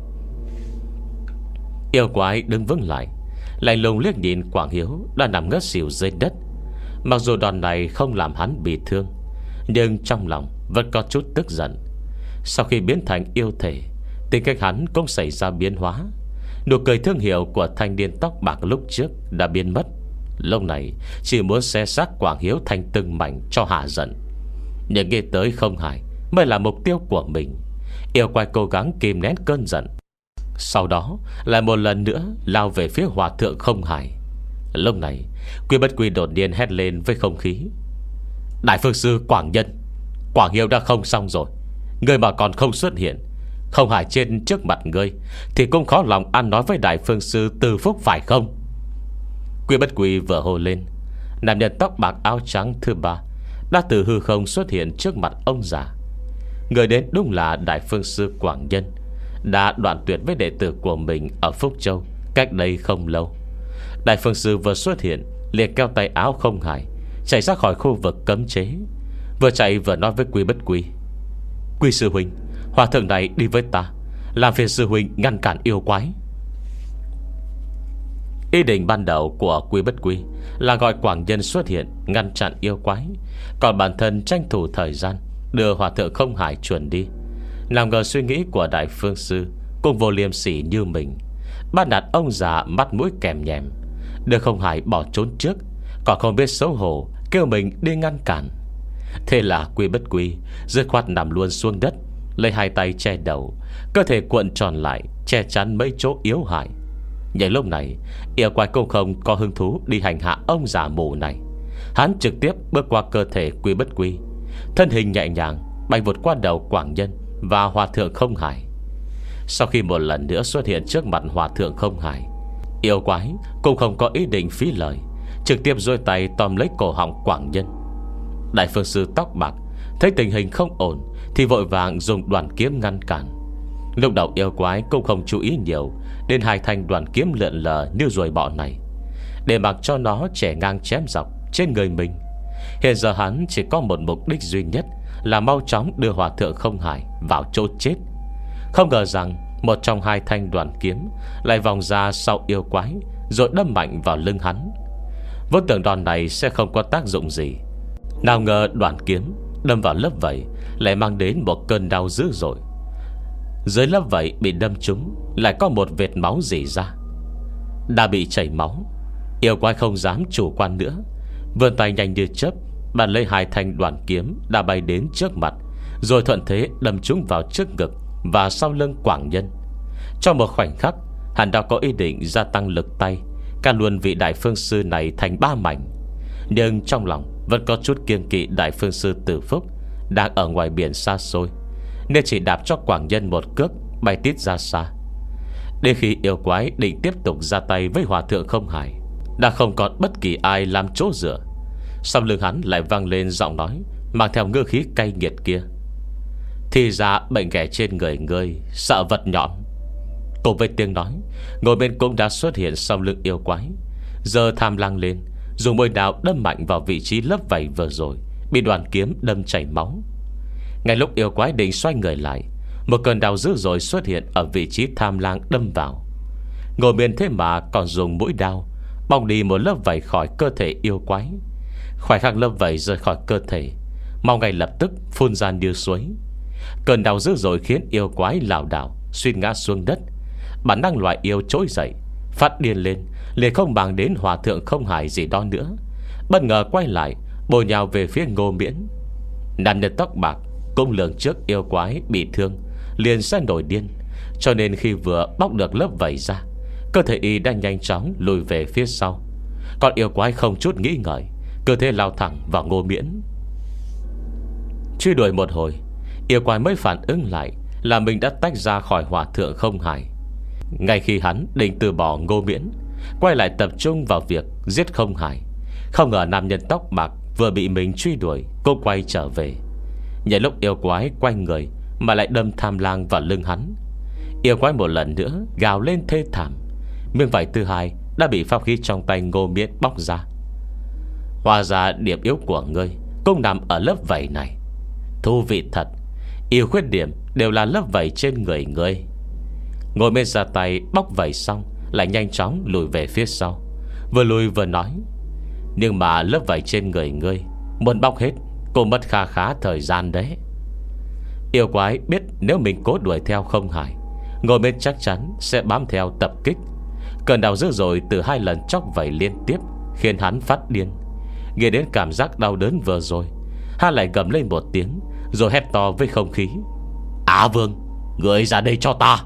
Yêu quái đứng vững lại, lạnh lùng liếc nhìn Quảng Hiếu đã nằm ngất xỉu dưới đất. Mặc dù đòn này không làm hắn bị thương, nhưng trong lòng vẫn có chút tức giận. Sau khi biến thành yêu thể, tính cách hắn cũng xảy ra biến hóa. Nụ cười thương hiệu của thanh niên tóc bạc lúc trước đã biến mất. Lúc này chỉ muốn xé xác Quảng Hiếu thành từng mảnh cho hạ giận. Nhưng nghĩ tới Không Hải mới là mục tiêu của mình, yêu quái cố gắng kìm nén cơn giận, sau đó lại một lần nữa lao về phía hòa thượng Không Hải. Lúc này Quy Bất Quy đột nhiên hét lên với không khí: đại phương sư Quảng Nhân, Quảng Hiếu đã không xong rồi. Ngươi mà còn không xuất hiện, Không Hải trên trước mặt ngươi thì cũng khó lòng ăn nói với đại phương sư Từ Phúc phải không? Quy Bất Quy vừa hô lên, nam nhân tóc bạc áo trắng thứ ba đã từ hư không xuất hiện trước mặt ông già. Người đến đúng là đại phương sư Quảng Nhân, đã đoạn tuyệt với đệ tử của mình ở Phúc Châu cách đây không lâu. Đại phương sư vừa xuất hiện liền kéo tay áo Không Hải chạy ra khỏi khu vực cấm chế, vừa chạy vừa nói với Quy Bất Quy: Quy sư huynh, hòa thượng này đi với ta, làm phiền sư huynh ngăn cản yêu quái. Ý định ban đầu của Quy Bất Quy là gọi Quảng Nhân xuất hiện ngăn chặn yêu quái, còn bản thân tranh thủ thời gian đưa hòa thượng Không Hải chuẩn đi. Làm ngờ suy nghĩ của đại phương sư cũng vô liêm sỉ như mình, bắt nạt ông già mắt mũi kèm nhèm, đưa Không Hải bỏ trốn trước, còn không biết xấu hổ kêu mình đi ngăn cản. Thế là Quy Bất Quy dứt khoát nằm luôn xuống đất, lấy hai tay che đầu, cơ thể cuộn tròn lại che chắn mấy chỗ yếu hại. Nhưng lúc này yêu quái cũng không có hứng thú đi hành hạ ông già mù này. Hắn trực tiếp bước qua cơ thể Quy Bất Quy, thân hình nhẹ nhàng bay vụt qua đầu Quảng Nhân và hòa thượng Không Hải. Sau khi một lần nữa xuất hiện trước mặt hòa thượng Không Hải, yêu quái cũng không có ý định phí lời, trực tiếp giơ tay tóm lấy cổ họng Quảng Nhân. Đại phương sư tóc bạc thấy tình hình không ổn thì vội vàng dùng đoàn kiếm ngăn cản. Lúc đầu yêu quái cũng không chú ý nhiều đến hai thanh đoàn kiếm lượn lờ như ruồi bọ này, để mặc cho nó chẻ ngang chém dọc trên người mình. Hiện giờ hắn chỉ có một mục đích duy nhất là mau chóng đưa hòa thượng Không Hải vào chỗ chết. Không ngờ rằng một trong hai thanh đoàn kiếm lại vòng ra sau yêu quái, rồi đâm mạnh vào lưng hắn. Vốn tưởng đòn này sẽ không có tác dụng gì, Nào ngờ đoạn kiếm đâm vào lớp vảy lại mang đến một cơn đau dữ dội. Dưới lớp vảy bị đâm trúng lại có một vệt máu rỉ ra. Đã bị chảy máu, yêu quái không dám chủ quan nữa, vươn tay nhanh như chớp bàn lấy hai thanh đoạn kiếm đã bay đến trước mặt, rồi thuận thế đâm trúng vào trước ngực và sau lưng Quảng Nhân. Trong một khoảnh khắc, hắn đã có ý định gia tăng lực tay, cắt luôn vị đại phương sư này thành ba mảnh. Nhưng trong lòng vẫn có chút kiêng kỵ đại phương sư Tử Phúc đang ở ngoài biển xa xôi, nên chỉ đạp cho Quảng Nhân một cước bay tít ra xa. Đến khi yêu quái định tiếp tục ra tay với Hòa Thượng Không Hải, đã không còn bất kỳ ai làm chỗ dựa. Sau lưng hắn lại vang lên giọng nói mang theo ngư khí cay nghiệt kia: thì ra bệnh ghẻ trên người ngươi sợ vật nhọn. Cùng với tiếng nói, ngồi bên cũng đã xuất hiện sau lưng yêu quái, giờ tham lang lên, dùng môi đào đâm mạnh vào vị trí lớp vảy vừa rồi bị đoàn kiếm đâm chảy máu. Ngay lúc yêu quái định xoay người lại, một cơn đau dữ dội xuất hiện ở vị trí tham lang đâm vào. Ngồi bên thế mà còn dùng mũi đao bong đi một lớp vảy khỏi cơ thể yêu quái. Khoảnh khắc lớp vảy rời khỏi cơ thể, mau ngay lập tức phun ra như suối. Cơn đau dữ dội khiến yêu quái lảo đảo suýt ngã xuống đất. Bản năng loại yêu trỗi dậy, phát điên lên, liền không bằng đến Hòa Thượng Không Hải gì đó nữa, bất ngờ quay lại bổ nhào về phía Ngô Miễn. Nam nhân tóc bạc cũng lường trước yêu quái bị thương, liền sẽ nổi điên, cho nên khi vừa bóc được lớp vảy ra, cơ thể y đã nhanh chóng lùi về phía sau. Còn yêu quái không chút nghĩ ngợi, cơ thể lao thẳng vào Ngô Miễn. Truy đuổi một hồi, yêu quái mới phản ứng lại là mình đã tách ra khỏi Hòa Thượng Không Hải. Ngay khi hắn định từ bỏ Ngô Miễn, quay lại tập trung vào việc giết Không Hải, không ngờ nam nhân tóc bạc vừa bị mình truy đuổi cũng quay trở về. Nhảy lúc yêu quái quay người mà lại đâm tham lang vào lưng hắn. Yêu quái một lần nữa gào lên thê thảm. Miếng vải thứ hai đã bị pháp khí trong tay Ngô Miễn bóc ra. Hóa ra điểm yếu của ngươi cũng nằm ở lớp vảy này. Thú vị thật, yêu khuyết điểm đều là lớp vảy trên người ngươi. Ngồi bên ra tay bóc vảy xong, lại nhanh chóng lùi về phía sau, vừa lùi vừa nói: nhưng mà lớp vảy trên người ngươi muốn bóc hết cũng mất khá khá thời gian đấy. Yêu quái biết nếu mình cố đuổi theo Không Hải, Ngồi bên chắc chắn sẽ bám theo tập kích. Cơn đau dữ dội từ hai lần chóc vảy liên tiếp khiến hắn phát điên. Nghe đến cảm giác đau đớn vừa rồi, hắn lại gầm lên một tiếng, rồi hét to với không khí: Á Vương, người ra đây cho ta.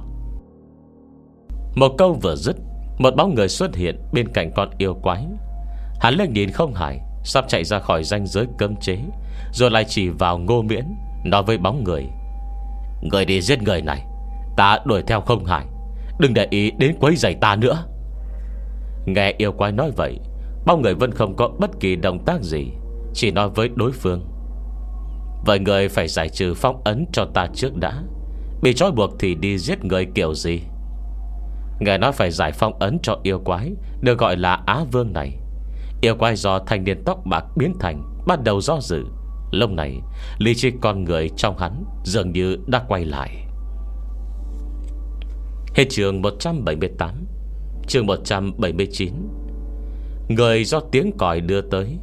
Một câu vừa dứt, một bóng người xuất hiện bên cạnh con yêu quái. Hắn lên nhìn Không Hải sắp chạy ra khỏi ranh giới cấm chế, rồi lại chỉ vào Ngô Miễn, nói với bóng người: Người đi giết người này, ta đuổi theo Không Hải, đừng để ý đến quấy rầy ta nữa. Nghe yêu quái nói vậy, bóng người vẫn không có bất kỳ động tác gì, chỉ nói với đối phương: Vậy người phải giải trừ phong ấn cho ta trước đã. Bị trói buộc thì đi giết người kiểu gì? Nghe nói phải giải phong ấn cho yêu quái được gọi là Á Vương này. Yêu quái do thanh niên tóc bạc biến thành bắt đầu do dự. Lúc này lý trí con người trong hắn dường như đã quay lại. Hết chương một trăm bảy mươi tám. Chương một trăm bảy mươi chín. Người do tiếng còi đưa tới.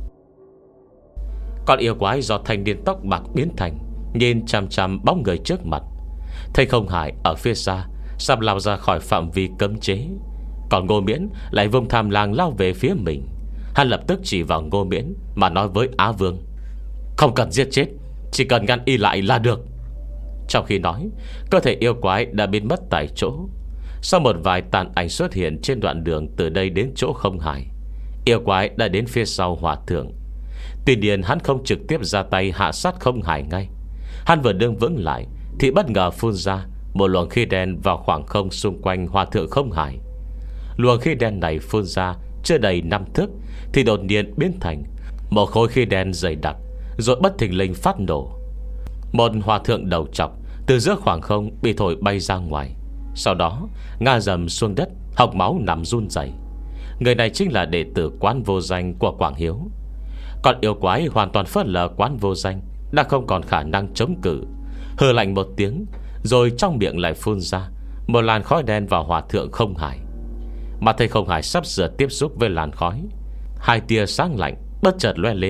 Con yêu quái do thanh niên tóc bạc biến thành nhìn chằm chằm bóng người trước mặt, thấy Không Hải ở phía xa sắp lao ra khỏi phạm vi cấm chế. Còn Ngô Miễn lại vung tham lang lao về phía mình. Hắn lập tức chỉ vào Ngô Miễn mà nói với Á Vương: Không cần giết chết, chỉ cần ngăn y lại là được. Trong khi nói, cơ thể yêu quái đã biến mất tại chỗ. Sau một vài tàn ảnh xuất hiện trên đoạn đường từ đây đến chỗ Không Hải, yêu quái đã đến phía sau Hòa Thượng. Tuy nhiên hắn không trực tiếp ra tay hạ sát Không Hải ngay. Hắn vừa đứng vững lại thì bất ngờ phun ra một luồng khí đen vào khoảng không xung quanh Hòa Thượng Không Hải. Luồng khí đen này phun ra chưa đầy năm thước thì đột nhiên biến thành một khối khí đen dày đặc, rồi bất thình lình phát nổ. Một hòa thượng đầu trọc từ giữa khoảng không bị thổi bay ra ngoài, sau đó ngã dầm xuống đất, hộc máu nằm run rẩy. Người này chính là đệ tử Quán Vô Danh của Quảng Hiếu. Còn yêu quái hoàn toàn phớt lờ Quán Vô Danh đã không còn khả năng chống cự, hừ lạnh một tiếng, rồi trong miệng lại phun ra một làn khói đen vào Hòa Thượng Không Hải. Mà thấy Không Hải sắp sửa tiếp xúc với làn khói, hai tia sáng lạnh bất chợt loe lên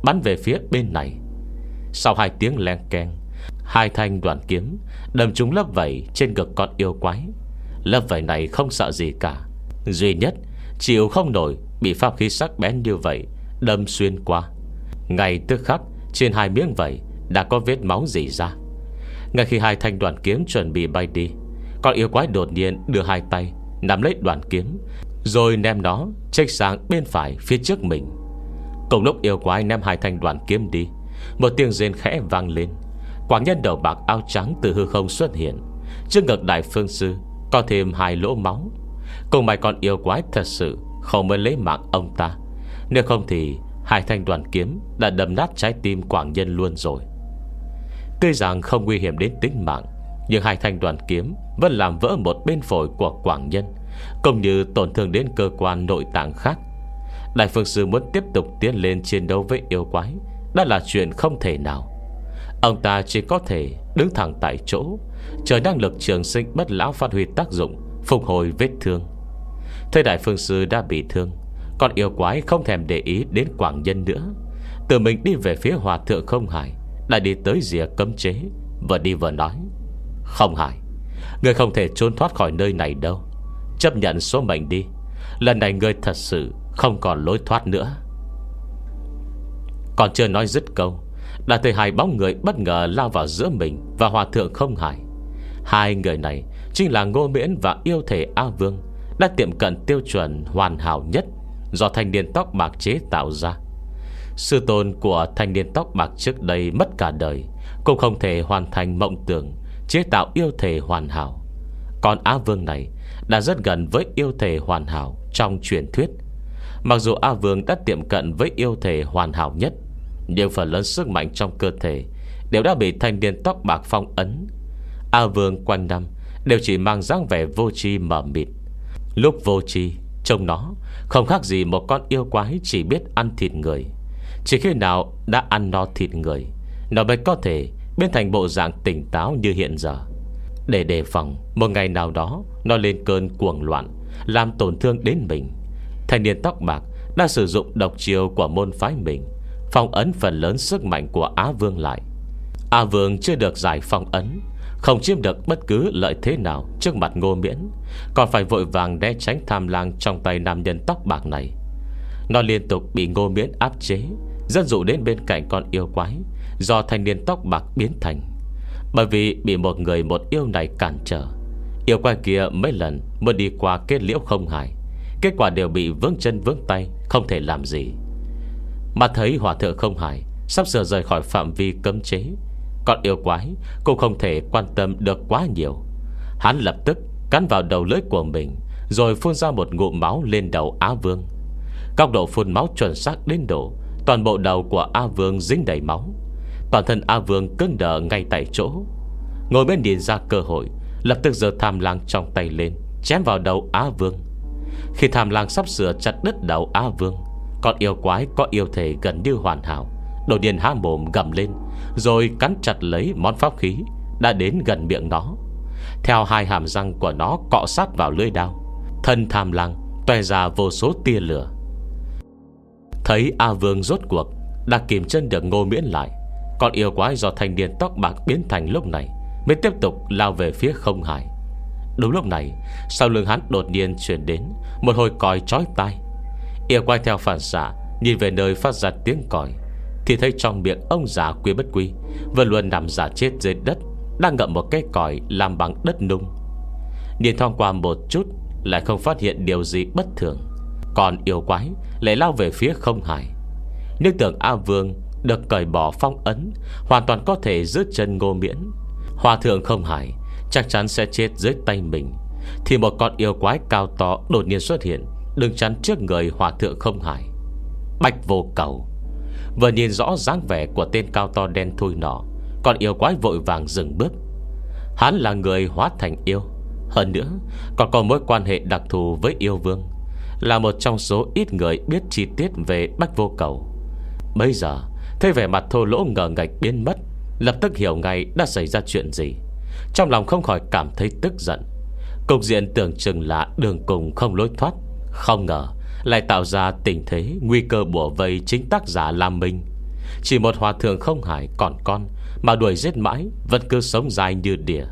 bắn về phía bên này. Sau hai tiếng len keng, hai thanh đoàn kiếm đâm trúng lớp vảy trên ngực con yêu quái. Lớp vảy này không sợ gì cả, duy nhất chịu không nổi bị pháp khí sắc bén như vậy đâm xuyên qua. Ngay tức khắc trên hai miếng vảy đã có vết máu rỉ ra. Ngay khi hai thanh đoàn kiếm chuẩn bị bay đi, con yêu quái đột nhiên đưa hai tay nắm lấy đoàn kiếm, rồi ném nó chếch sang bên phải phía trước mình. Cùng lúc yêu quái ném hai thanh đoàn kiếm đi, một tiếng rên khẽ vang lên. Quảng nhân đầu bạc áo trắng từ hư không xuất hiện. Trước ngực Đại Phương Sư có thêm hai lỗ máu. Cùng mày con yêu quái thật sự không mới lấy mạng ông ta, nếu không thì hai thanh đoàn kiếm đã đâm nát trái tim Quảng nhân luôn rồi. Tuy rằng không nguy hiểm đến tính mạng, nhưng hai thanh đoàn kiếm vẫn làm vỡ một bên phổi của Quảng nhân, cũng như tổn thương đến cơ quan nội tạng khác. Đại Phương Sư muốn tiếp tục tiến lên chiến đấu với yêu quái đã là chuyện không thể nào. Ông ta chỉ có thể đứng thẳng tại chỗ, chờ năng lực trường sinh bất lão phát huy tác dụng, phục hồi vết thương. Thấy Đại Phương Sư đã bị thương, con yêu quái không thèm để ý đến Quảng nhân nữa, tự mình đi về phía Hòa Thượng Không Hải, đã đi tới rìa cấm chế, vừa đi vừa nói: Không Hải, người không thể trốn thoát khỏi nơi này đâu. Chấp nhận số mệnh đi. Lần này người thật sự không còn lối thoát nữa. Còn chưa nói dứt câu, đã thấy hai bóng người bất ngờ lao vào giữa mình và Hòa Thượng Không Hải. Hai người này chính là Ngô Miễn và yêu thể A Vương, đã tiệm cận tiêu chuẩn hoàn hảo nhất do thanh niên tóc bạc chế tạo ra. Sư tôn của thanh niên tóc bạc trước đây mất cả đời cũng không thể hoàn thành mộng tưởng chế tạo yêu thể hoàn hảo. Còn A Vương này đã rất gần với yêu thể hoàn hảo trong truyền thuyết. Mặc dù A Vương đã tiệm cận với yêu thể hoàn hảo nhất, nhưng phần lớn sức mạnh trong cơ thể đều đã bị thanh niên tóc bạc phong ấn. A Vương quanh năm đều chỉ mang dáng vẻ vô tri mờ mịt. Lúc vô tri, trông nó không khác gì một con yêu quái chỉ biết ăn thịt người. Chỉ khi nào đã ăn no thịt người, nó mới có thể biến thành bộ dạng tỉnh táo như hiện giờ. Để đề phòng một ngày nào đó nó lên cơn cuồng loạn, làm tổn thương đến mình, thanh niên tóc bạc đã sử dụng độc chiêu của môn phái mình, phong ấn phần lớn sức mạnh của Á Vương lại. Á Vương chưa được giải phong ấn, không chiếm được bất cứ lợi thế nào trước mặt Ngô Miễn, còn phải vội vàng né tránh tham lang trong tay nam nhân tóc bạc này. Nó liên tục bị Ngô Miễn áp chế, dẫn dụ đến bên cạnh con yêu quái do thanh niên tóc bạc biến thành. Bởi vì bị một người một yêu này cản trở, yêu quái kia mấy lần muốn đi qua kết liễu Không Hải, kết quả đều bị vướng chân vướng tay, không thể làm gì. Mà thấy Hòa Thượng Không Hải sắp sửa rời khỏi phạm vi cấm chế, con yêu quái cũng không thể quan tâm được quá nhiều. Hắn lập tức cắn vào đầu lưỡi của mình, rồi phun ra một ngụm máu lên đầu Á Vương. Góc độ phun máu chuẩn xác đến độ toàn bộ đầu của A Vương dính đầy máu. Toàn thân A Vương cứng đờ ngay tại chỗ. Ngồi bên nhìn ra cơ hội, lập tức giơ tham lang trong tay lên, chém vào đầu A Vương. Khi tham lang sắp sửa chặt đứt đầu A Vương, con yêu quái có yêu thể gần như hoàn hảo đột nhiên há mồm gầm lên, rồi cắn chặt lấy món pháp khí đã đến gần miệng nó. Theo hai hàm răng của nó cọ sát vào lưỡi đao, thân tham lang toe ra vô số tia lửa. Thấy A Vương rốt cuộc đã kìm chân được Ngô Miễn lại, con yêu quái do thanh niên tóc bạc biến thành lúc này mới tiếp tục lao về phía Không Hải. Đúng lúc này, sau lưng hắn đột nhiên truyền đến một hồi còi chói tai. Yêu quái theo phản xạ nhìn về nơi phát ra tiếng còi, thì thấy trong miệng ông già Quy Bất Quy vẫn luôn nằm giả chết dưới đất, đang ngậm một cái còi làm bằng đất nung. Nhìn thoáng qua một chút, lại không phát hiện điều gì bất thường. Còn yêu quái lại lao về phía Không Hải. Nếu tưởng A Vương được cởi bỏ phong ấn, hoàn toàn có thể giữ chân Ngô Miễn, Hòa Thượng Không Hải chắc chắn sẽ chết dưới tay mình, thì một con yêu quái cao to đột nhiên xuất hiện, đứng chắn trước người Hòa Thượng Không Hải. Bạch Vô Cầu. Vừa nhìn rõ dáng vẻ của tên cao to đen thui nọ, con yêu quái vội vàng dừng bước. Hắn là người hóa thành yêu, hơn nữa còn có mối quan hệ đặc thù với yêu vương, là một trong số ít người biết chi tiết về Bạch Vô Cầu. Bây giờ thấy vẻ mặt thô lỗ ngờ ngạch biến mất, lập tức hiểu ngay đã xảy ra chuyện gì. Trong lòng không khỏi cảm thấy tức giận. Cục diện tưởng chừng là đường cùng không lối thoát, không ngờ lại tạo ra tình thế nguy cơ bủa vây chính tác giả Lam Minh. Chỉ một hòa thượng không hải còn con mà đuổi giết mãi, vẫn cứ sống dài như đỉa.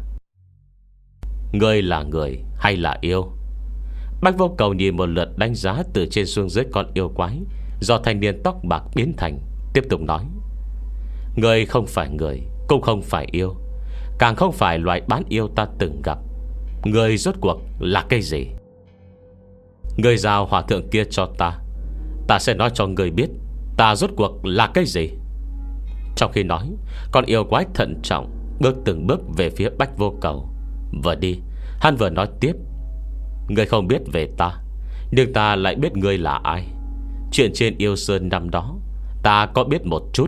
Ngươi là người hay là yêu? Bách Vô Cầu nhìn một lượt đánh giá từ trên xuống dưới con yêu quái do thanh niên tóc bạc biến thành, tiếp tục nói: Ngươi không phải người, cũng không phải yêu, càng không phải loại bán yêu ta từng gặp. Ngươi rốt cuộc là cái gì? Ngươi giao hòa thượng kia cho ta, ta sẽ nói cho ngươi biết ta rốt cuộc là cái gì. Trong khi nói, con yêu quái thận trọng bước từng bước về phía Bách Vô Cầu. Vừa đi, hắn vừa nói tiếp: Ngươi không biết về ta, nhưng ta lại biết ngươi là ai. Chuyện trên Yêu Sơn năm đó ta có biết một chút.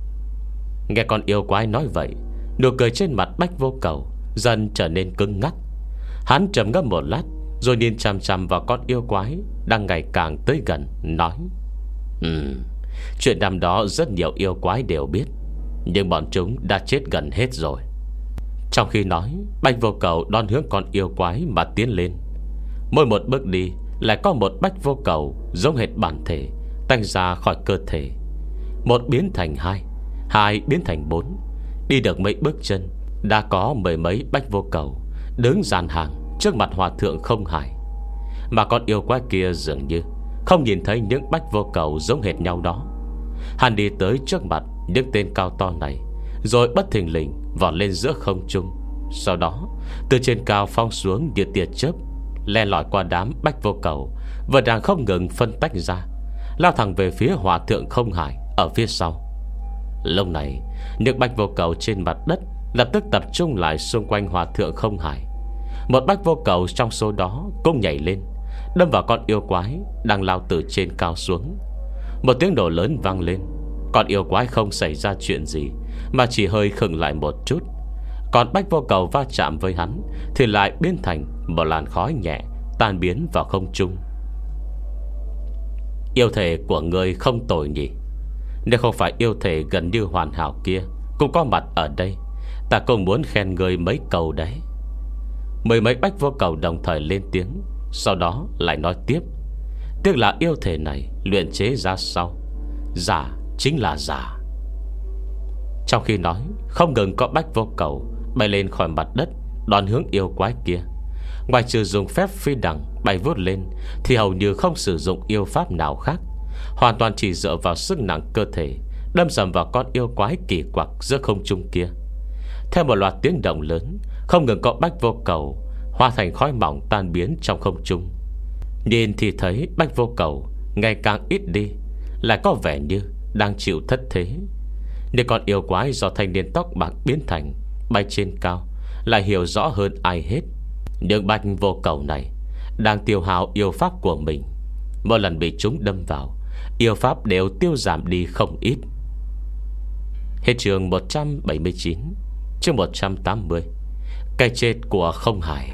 Nghe con yêu quái nói vậy, nụ cười trên mặt Bách Vô Cầu dần trở nên cứng ngắc. Hắn trầm ngâm một lát, rồi nhìn chằm chằm vào con yêu quái đang ngày càng tới gần, nói: Ừm, chuyện năm đó rất nhiều yêu quái đều biết, nhưng bọn chúng đã chết gần hết rồi. Trong khi nói, Bách Vô Cầu đón hướng con yêu quái mà tiến lên. Mỗi một bước đi lại có một Bách Vô Cầu giống hệt bản thể tách ra khỏi cơ thể. Một biến thành hai, hai biến thành bốn. Đi được mấy bước chân, đã có mười mấy Bách Vô Cầu đứng dàn hàng trước mặt hòa thượng không hải. Mà con yêu quái kia dường như không nhìn thấy những Bách Vô Cầu giống hệt nhau đó. Hắn đi tới trước mặt những tên cao to này, rồi bất thình lình vọt lên giữa không trung. Sau đó từ trên cao phong xuống như tia chớp, len lỏi qua đám Bách Vô Cầu vẫn đang không ngừng phân tách ra, lao thẳng về phía hòa thượng không hải ở phía sau. Lúc này, những Bách Vô Cầu trên mặt đất lập tức tập trung lại xung quanh hòa thượng không hải. Một Bách Vô Cầu trong số đó cũng nhảy lên, đâm vào con yêu quái đang lao từ trên cao xuống. Một tiếng nổ lớn vang lên. Con yêu quái không xảy ra chuyện gì, mà chỉ hơi khựng lại một chút. Còn Bách Vô Cầu va chạm với hắn thì lại biến thành một làn khói nhẹ, tan biến vào không trung. Yêu thể của ngươi không tồi nhỉ? Nếu không phải yêu thể gần như hoàn hảo kia cũng có mặt ở đây, ta cũng muốn khen ngươi mấy câu đấy. Mười mấy Bách Vô Cầu đồng thời lên tiếng, sau đó lại nói tiếp: Tiếc là yêu thể này luyện chế ra sau, giả chính là giả. Trong khi nói, không ngừng có Bách Vô Cầu bay lên khỏi mặt đất đón hướng yêu quái kia. Ngoài trừ dùng phép phi đằng bay vút lên, thì hầu như không sử dụng yêu pháp nào khác, hoàn toàn chỉ dựa vào sức nặng cơ thể đâm sầm vào con yêu quái kỳ quặc giữa không trung kia. Theo một loạt tiếng động lớn, không ngừng có Bách Vô Cầu hóa thành khói mỏng tan biến trong không trung. Nhìn thì thấy Bách Vô Cầu ngày càng ít đi, lại có vẻ như đang chịu thất thế. Nhưng con yêu quái do thanh niên tóc bạc biến thành bay trên cao lại hiểu rõ hơn ai hết, những Bách Vô Cầu này đang tiêu hao yêu pháp của mình. Mỗi lần bị chúng đâm vào, yêu pháp đều tiêu giảm đi không ít. Hết chương một trăm bảy mươi chín. Chương một trăm tám mươi. Cái chết của không hải.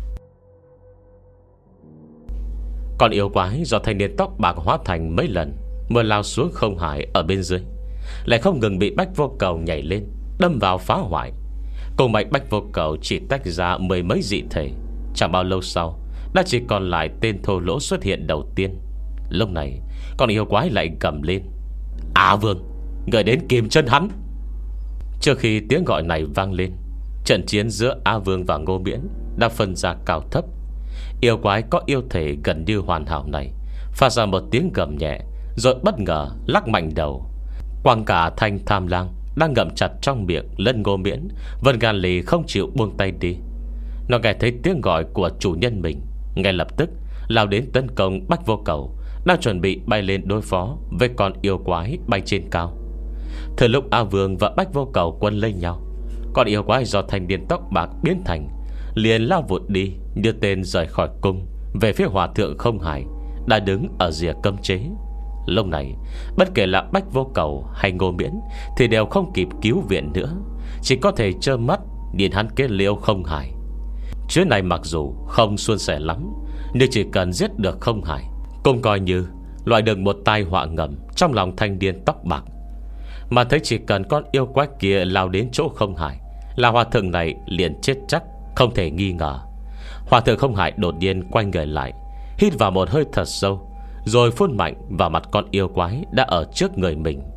Con yêu quái do thanh niên tóc bạc hóa thành mấy lần vừa lao xuống không hải ở bên dưới, lại không ngừng bị Bách Vô Cầu nhảy lên đâm vào phá hoại. Cùng mạch Bách Vô Cầu chỉ tách ra mười mấy dị thể. Chẳng bao lâu sau, đã chỉ còn lại tên thô lỗ xuất hiện đầu tiên. Lúc này, con yêu quái lại gầm lên: A Vương, người đến kìm chân hắn. Trước khi tiếng gọi này vang lên, trận chiến giữa A Vương và Ngô Miễn đã phân ra cao thấp. Yêu quái có yêu thể gần như hoàn hảo này phát ra một tiếng gầm nhẹ, rồi bất ngờ lắc mạnh đầu. Quang cả thanh tham lang đang ngậm chặt trong miệng lân Ngô Miễn vẫn gan lì không chịu buông tay đi. Nó nghe thấy tiếng gọi của chủ nhân mình, ngay lập tức lao đến tấn công Bách Vô Cầu đang chuẩn bị bay lên đối phó với con yêu quái bay trên cao. Thời lúc A Vương và Bách Vô Cầu quân lấy nhau, con yêu quái do thanh niên tóc bạc biến thành liền lao vụt đi như tên rời khỏi cung về phía hòa thượng không hải đã đứng ở rìa cấm chế. Lúc này, bất kể là Bách Vô Cầu hay Ngô Miễn thì đều không kịp cứu viện nữa, chỉ có thể trơ mắt nhìn hắn kết liễu không hải. Chuyến này mặc dù không suôn sẻ lắm, nhưng chỉ cần giết được không hải cũng coi như loại được một tai họa ngầm trong lòng thanh niên tóc bạc. Mà thấy chỉ cần con yêu quái kia lao đến chỗ không hải là hòa thượng này liền chết chắc, không thể nghi ngờ. Hòa thượng không hải đột nhiên quay người lại, hít vào một hơi thật sâu, rồi phun mạnh vào mặt con yêu quái đã ở trước người mình.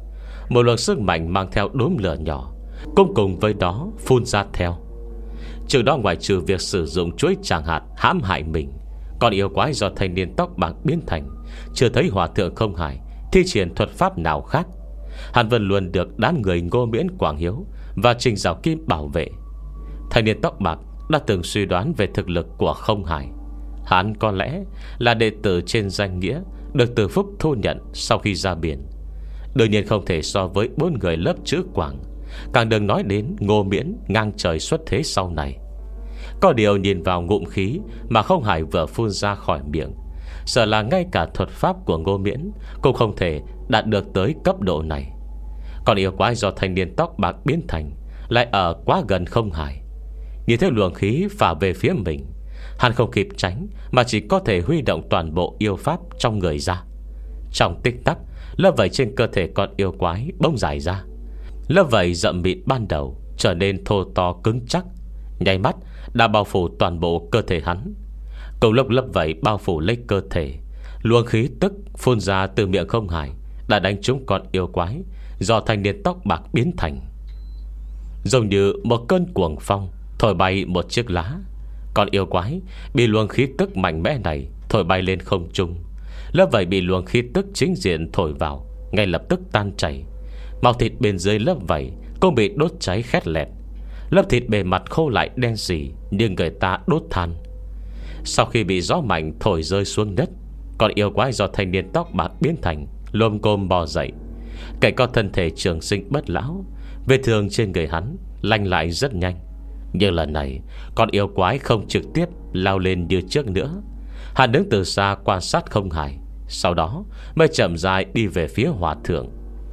Một luồng sức mạnh mang theo đốm lửa nhỏ cùng cùng với đó phun ra theo. Trừ đó, ngoài trừ việc sử dụng chuỗi tràng hạt hãm hại mình, còn yêu quái do thanh niên tóc bạc biến thành, chưa thấy hòa thượng Không Hải thi triển thuật pháp nào khác. Hắn vẫn luôn được đám người Ngô Miễn, Quảng Hiếu và Trình Giảo Kim bảo vệ. Thanh niên tóc bạc đã từng suy đoán về thực lực của Không Hải. Hắn có lẽ là đệ tử trên danh nghĩa được Từ Phúc thu nhận sau khi ra biển. Đương nhiên không thể so với bốn người lớp chữ Quảng, càng đừng nói đến Ngô Miễn ngang trời xuất thế sau này. Có điều nhìn vào ngụm khí mà Không Hải vừa phun ra khỏi miệng, sợ là ngay cả thuật pháp của Ngô Miễn cũng không thể đạt được tới cấp độ này. Còn yêu quái do thanh niên tóc bạc biến thành lại ở quá gần Không Hải. Nhìn thấy luồng khí phả về phía mình, hắn không kịp tránh mà chỉ có thể huy động toàn bộ yêu pháp trong người ra. Trong tích tắc, lớp vảy trên cơ thể con yêu quái bỗng dài ra. Lớp vảy rậm mịn ban đầu trở nên thô to cứng chắc, nháy mắt đã bao phủ toàn bộ cơ thể hắn. Cùng lúc lớp vảy bao phủ lấy cơ thể, luồng khí tức phun ra từ miệng Không Hải đã đánh trúng con yêu quái do thanh niên tóc bạc biến thành. Giống như một cơn cuồng phong thổi bay một chiếc lá, con yêu quái bị luồng khí tức mạnh mẽ này thổi bay lên không trung. Lớp vảy bị luồng khí tức chính diện thổi vào ngay lập tức tan chảy. Màu thịt bên dưới lớp vảy cũng bị đốt cháy khét lẹt. Lớp thịt bề mặt khô lại đen sì như người ta đốt than. Sau khi bị gió mạnh thổi rơi xuống đất, con yêu quái do thanh niên tóc bạc biến thành lồm cồm bò dậy. Cảnh có thân thể trường sinh bất lão, vết thương trên người hắn lành lại rất nhanh. Nhưng lần này con yêu quái không trực tiếp lao lên như trước nữa. Hắn đứng từ xa quan sát Không Hải, sau đó mới chậm rãi đi về phía hòa thượng.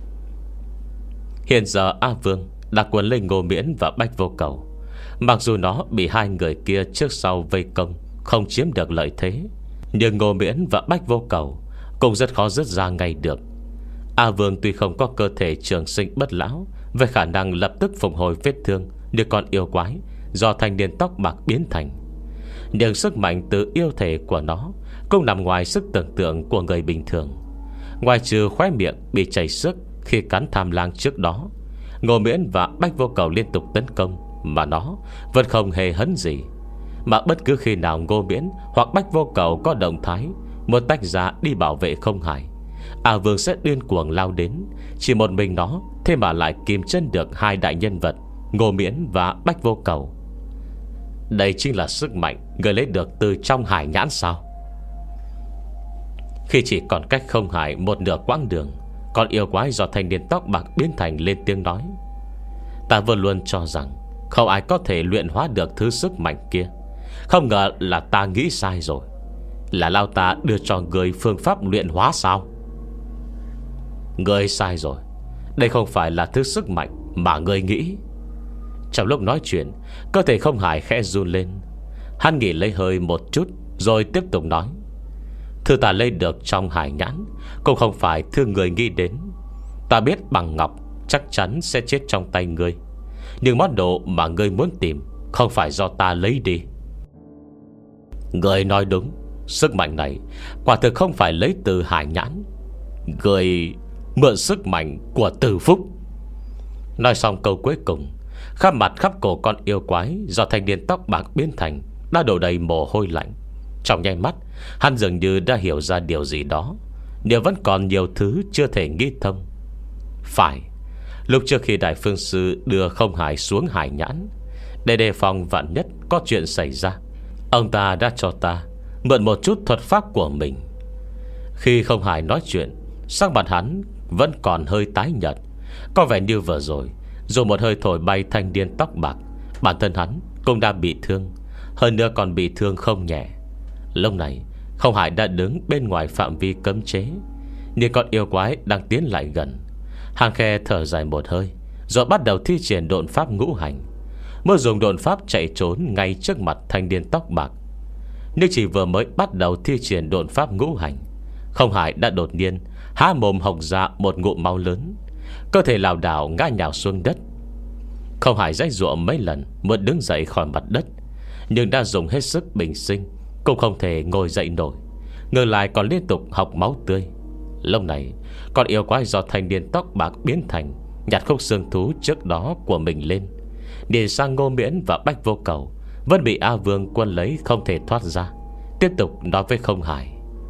Hiện giờ A Vương đã cuốn lên Ngô Miễn và Bách Vô Cầu. Mặc dù nó bị hai người kia trước sau vây công, không chiếm được lợi thế, nhưng Ngô Miễn và Bách Vô Cầu cũng rất khó dứt ra ngay được. A Vương tuy không có cơ thể trường sinh bất lão về khả năng lập tức phục hồi vết thương như con yêu quái do thanh niên tóc bạc biến thành, nhưng sức mạnh từ yêu thể của nó cũng nằm ngoài sức tưởng tượng của người bình thường. Ngoài trừ khóe miệng bị chảy xước khi cắn tham lang trước đó, Ngô Miễn và Bách Vô Cầu liên tục tấn công mà nó vẫn không hề hấn gì. Mà bất cứ khi nào Ngô Miễn hoặc Bách Vô Cầu có động thái muốn tách ra đi bảo vệ Không Hải, A Vương sẽ điên cuồng lao đến. Chỉ một mình nó thế mà lại kìm chân được hai đại nhân vật Ngô Miễn và Bách Vô Cầu. Đây chính là sức mạnh người lấy được từ trong hải nhãn sao? Khi chỉ còn cách Không Hải một nửa quãng đường, con yêu quái do thanh niên tóc bạc biến thành lên tiếng nói: Ta vẫn luôn cho rằng không ai có thể luyện hóa được thứ sức mạnh kia. Không ngờ là ta nghĩ sai rồi. Là lao ta đưa cho người phương pháp luyện hóa sao? Người sai rồi. Đây không phải là thứ sức mạnh mà người nghĩ. Trong lúc nói chuyện, cơ thể Không Hải khẽ run lên. Hắn nghỉ lấy hơi một chút rồi tiếp tục nói: Thứ ta lấy được trong hải nhãn cũng không phải thứ người nghĩ đến. Ta biết bằng ngọc chắc chắn sẽ chết trong tay ngươi, nhưng món đồ mà ngươi muốn tìm không phải do ta lấy đi. Ngươi nói đúng. Sức mạnh này quả thực không phải lấy từ hải nhãn. Ngươi mượn sức mạnh của Từ Phúc. Nói xong câu cuối cùng, khắp mặt khắp cổ con yêu quái do thanh niên tóc bạc biến thành đã đổ đầy mồ hôi lạnh. Trong nháy mắt, hắn dường như đã hiểu ra điều gì đó, nhưng vẫn còn nhiều thứ chưa thể nghĩ thông. Phải, lúc trước khi Đại Phương Sư đưa Không Hải xuống hải nhãn, để đề phòng vạn nhất có chuyện xảy ra, ông ta đã cho ta mượn một chút thuật pháp của mình. Khi Không Hải nói chuyện, sắc mặt hắn vẫn còn hơi tái nhợt, có vẻ như vừa rồi dù một hơi thổi bay thanh niên tóc bạc, bản thân hắn cũng đã bị thương, hơn nữa còn bị thương không nhẹ. Lúc này Không Hải đã đứng bên ngoài phạm vi cấm chế, nhưng con yêu quái đang tiến lại gần. Hàng khe thở dài một hơi, rồi bắt đầu thi triển độn pháp ngũ hành. Mới dùng độn pháp chạy trốn ngay trước mặt thanh niên tóc bạc. Nhưng chỉ vừa mới bắt đầu thi triển độn pháp ngũ hành, Không Hải đã đột nhiên há mồm hộc ra một ngụm máu lớn, cơ thể lảo đảo ngã nhào xuống đất. Không Hải giãy giụa mấy lần muốn đứng dậy khỏi mặt đất, nhưng đã dùng hết sức bình sinh cũng không thể ngồi dậy nổi, ngược lại còn liên tục hộc máu tươi. Lúc này con yêu quái do thanh niên tóc bạc biến thành nhặt khúc xương thú trước đó của mình lên, điền sang Ngô Miễn và Bách Vô Cầu, vẫn bị A Vương quân lấy không thể thoát ra. Tiếp tục nói với Không Hải: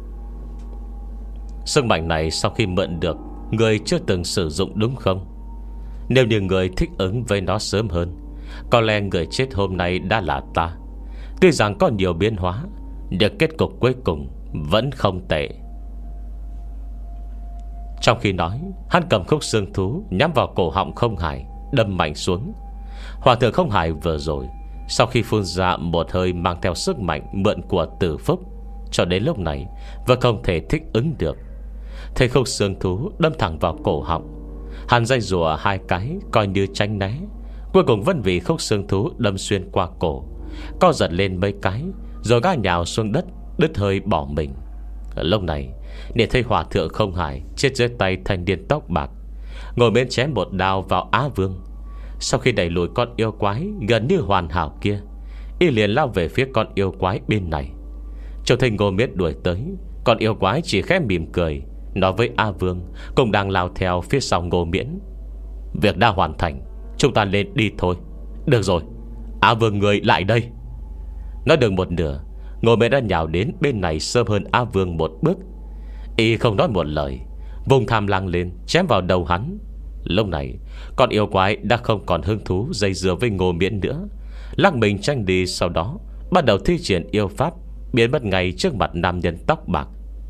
sức mạnh này sau khi mượn được, người chưa từng sử dụng đúng không? Nếu như người thích ứng với nó sớm hơn, có lẽ người chết hôm nay đã là ta. Tuy rằng có nhiều biến hóa, nhưng kết cục cuối cùng vẫn không tệ. Trong khi nói, hắn cầm khúc xương thú nhắm vào cổ họng Không Hải, đâm mạnh xuống. Hòa thượng Không Hải vừa rồi, sau khi phun ra một hơi mang theo sức mạnh mượn của Tử Phúc, cho đến lúc này vẫn không thể thích ứng được. Thấy khúc xương thú đâm thẳng vào cổ họng, hắn dây rùa hai cái coi như tránh né, cuối cùng vẫn vì khúc xương thú đâm xuyên qua cổ, co giật lên mấy cái, rồi ngã nhào xuống đất, đứt hơi bỏ mình. Ở lúc này, nhìn thấy Hòa thượng Không Hải chết dưới tay thanh niên tóc bạc, Ngồi Miễn chém một đao vào Á Vương. Sau khi đẩy lùi con yêu quái gần như hoàn hảo kia, y liền lao về phía con yêu quái bên này. Trông thấy Ngô Miễn đuổi tới, con yêu quái chỉ khẽ mỉm cười, nói với A Vương cũng đang lao theo phía sau Ngô Miễn: việc đã hoàn thành, chúng ta lên đi thôi. Được rồi, A Vương người lại đây. Nói được một nửa, Ngô Miễn đã nhào đến bên này sớm hơn A Vương một bước. Y không nói một lời, vùng tham lang lên chém vào đầu hắn. Lúc này con yêu quái đã không còn hứng thú dây dưa với Ngô Miễn nữa, lắc mình tranh đi, sau đó bắt đầu thi triển yêu pháp, biến mất ngay trước mặt nam nhân tóc bạc.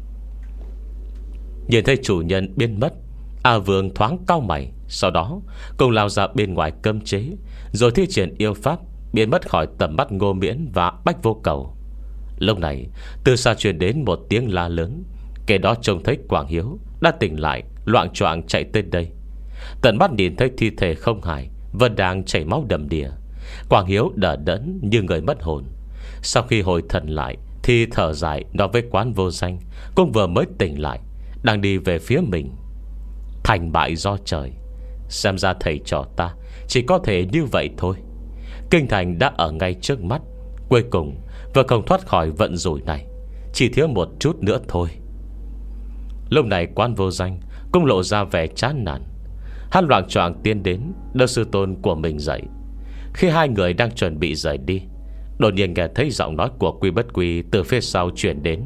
Nhìn thấy chủ nhân biến mất, A Vương thoáng cau mày, sau đó cùng lao ra bên ngoài cấm chế, rồi thi triển yêu pháp biến mất khỏi tầm mắt Ngô Miễn và Bách Vô Cầu. Lúc này từ xa truyền đến một tiếng la lớn. Kẻ đó trông thấy Quảng Hiếu đã tỉnh lại, loạng choạng chạy tới đây. Tận mắt nhìn thấy thi thể Không Hải vẫn đang chảy máu đầm đìa. Quảng Hiếu đờ đẫn như người mất hồn. Sau khi hồi thần lại thì thở dài nói với Quán Vô Danh, cũng vừa mới tỉnh lại, đang đi về phía mình: thành bại do trời, xem ra thầy trò ta chỉ có thể như vậy thôi. Kinh thành đã ở ngay trước mắt, cuối cùng vừa không thoát khỏi vận rủi này, chỉ thiếu một chút nữa thôi. Lúc này Quán Vô Danh cũng lộ ra vẻ chán nản. Hắn loạng choạng tiến đến đỡ sư tôn của mình dậy. Khi hai người đang chuẩn bị rời đi, đột nhiên nghe thấy giọng nói của Quy Bất Quy từ phía sau chuyển đến: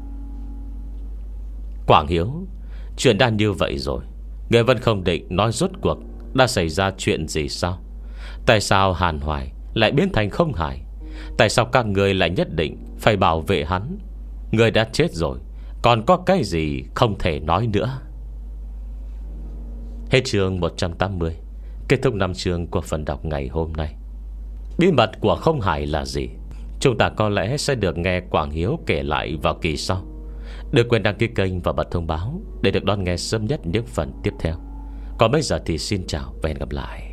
Quảng Hiếu, chuyện đã như vậy rồi, người vẫn không định nói rốt cuộc đã xảy ra chuyện gì sao? Tại sao Hàn Hoài lại biến thành Không Hải? Tại sao các người lại nhất định phải bảo vệ hắn? Người đã chết rồi, còn có cái gì không thể nói nữa? Hết chương một trăm tám mươi. Kết thúc năm chương của phần đọc ngày hôm nay. Bí mật của Không Hải là gì? Chúng ta có lẽ sẽ được nghe Quảng Hiếu kể lại vào kỳ sau. Đừng quên đăng ký kênh và bật thông báo để được đón nghe sớm nhất những phần tiếp theo. Còn bây giờ thì xin chào và hẹn gặp lại.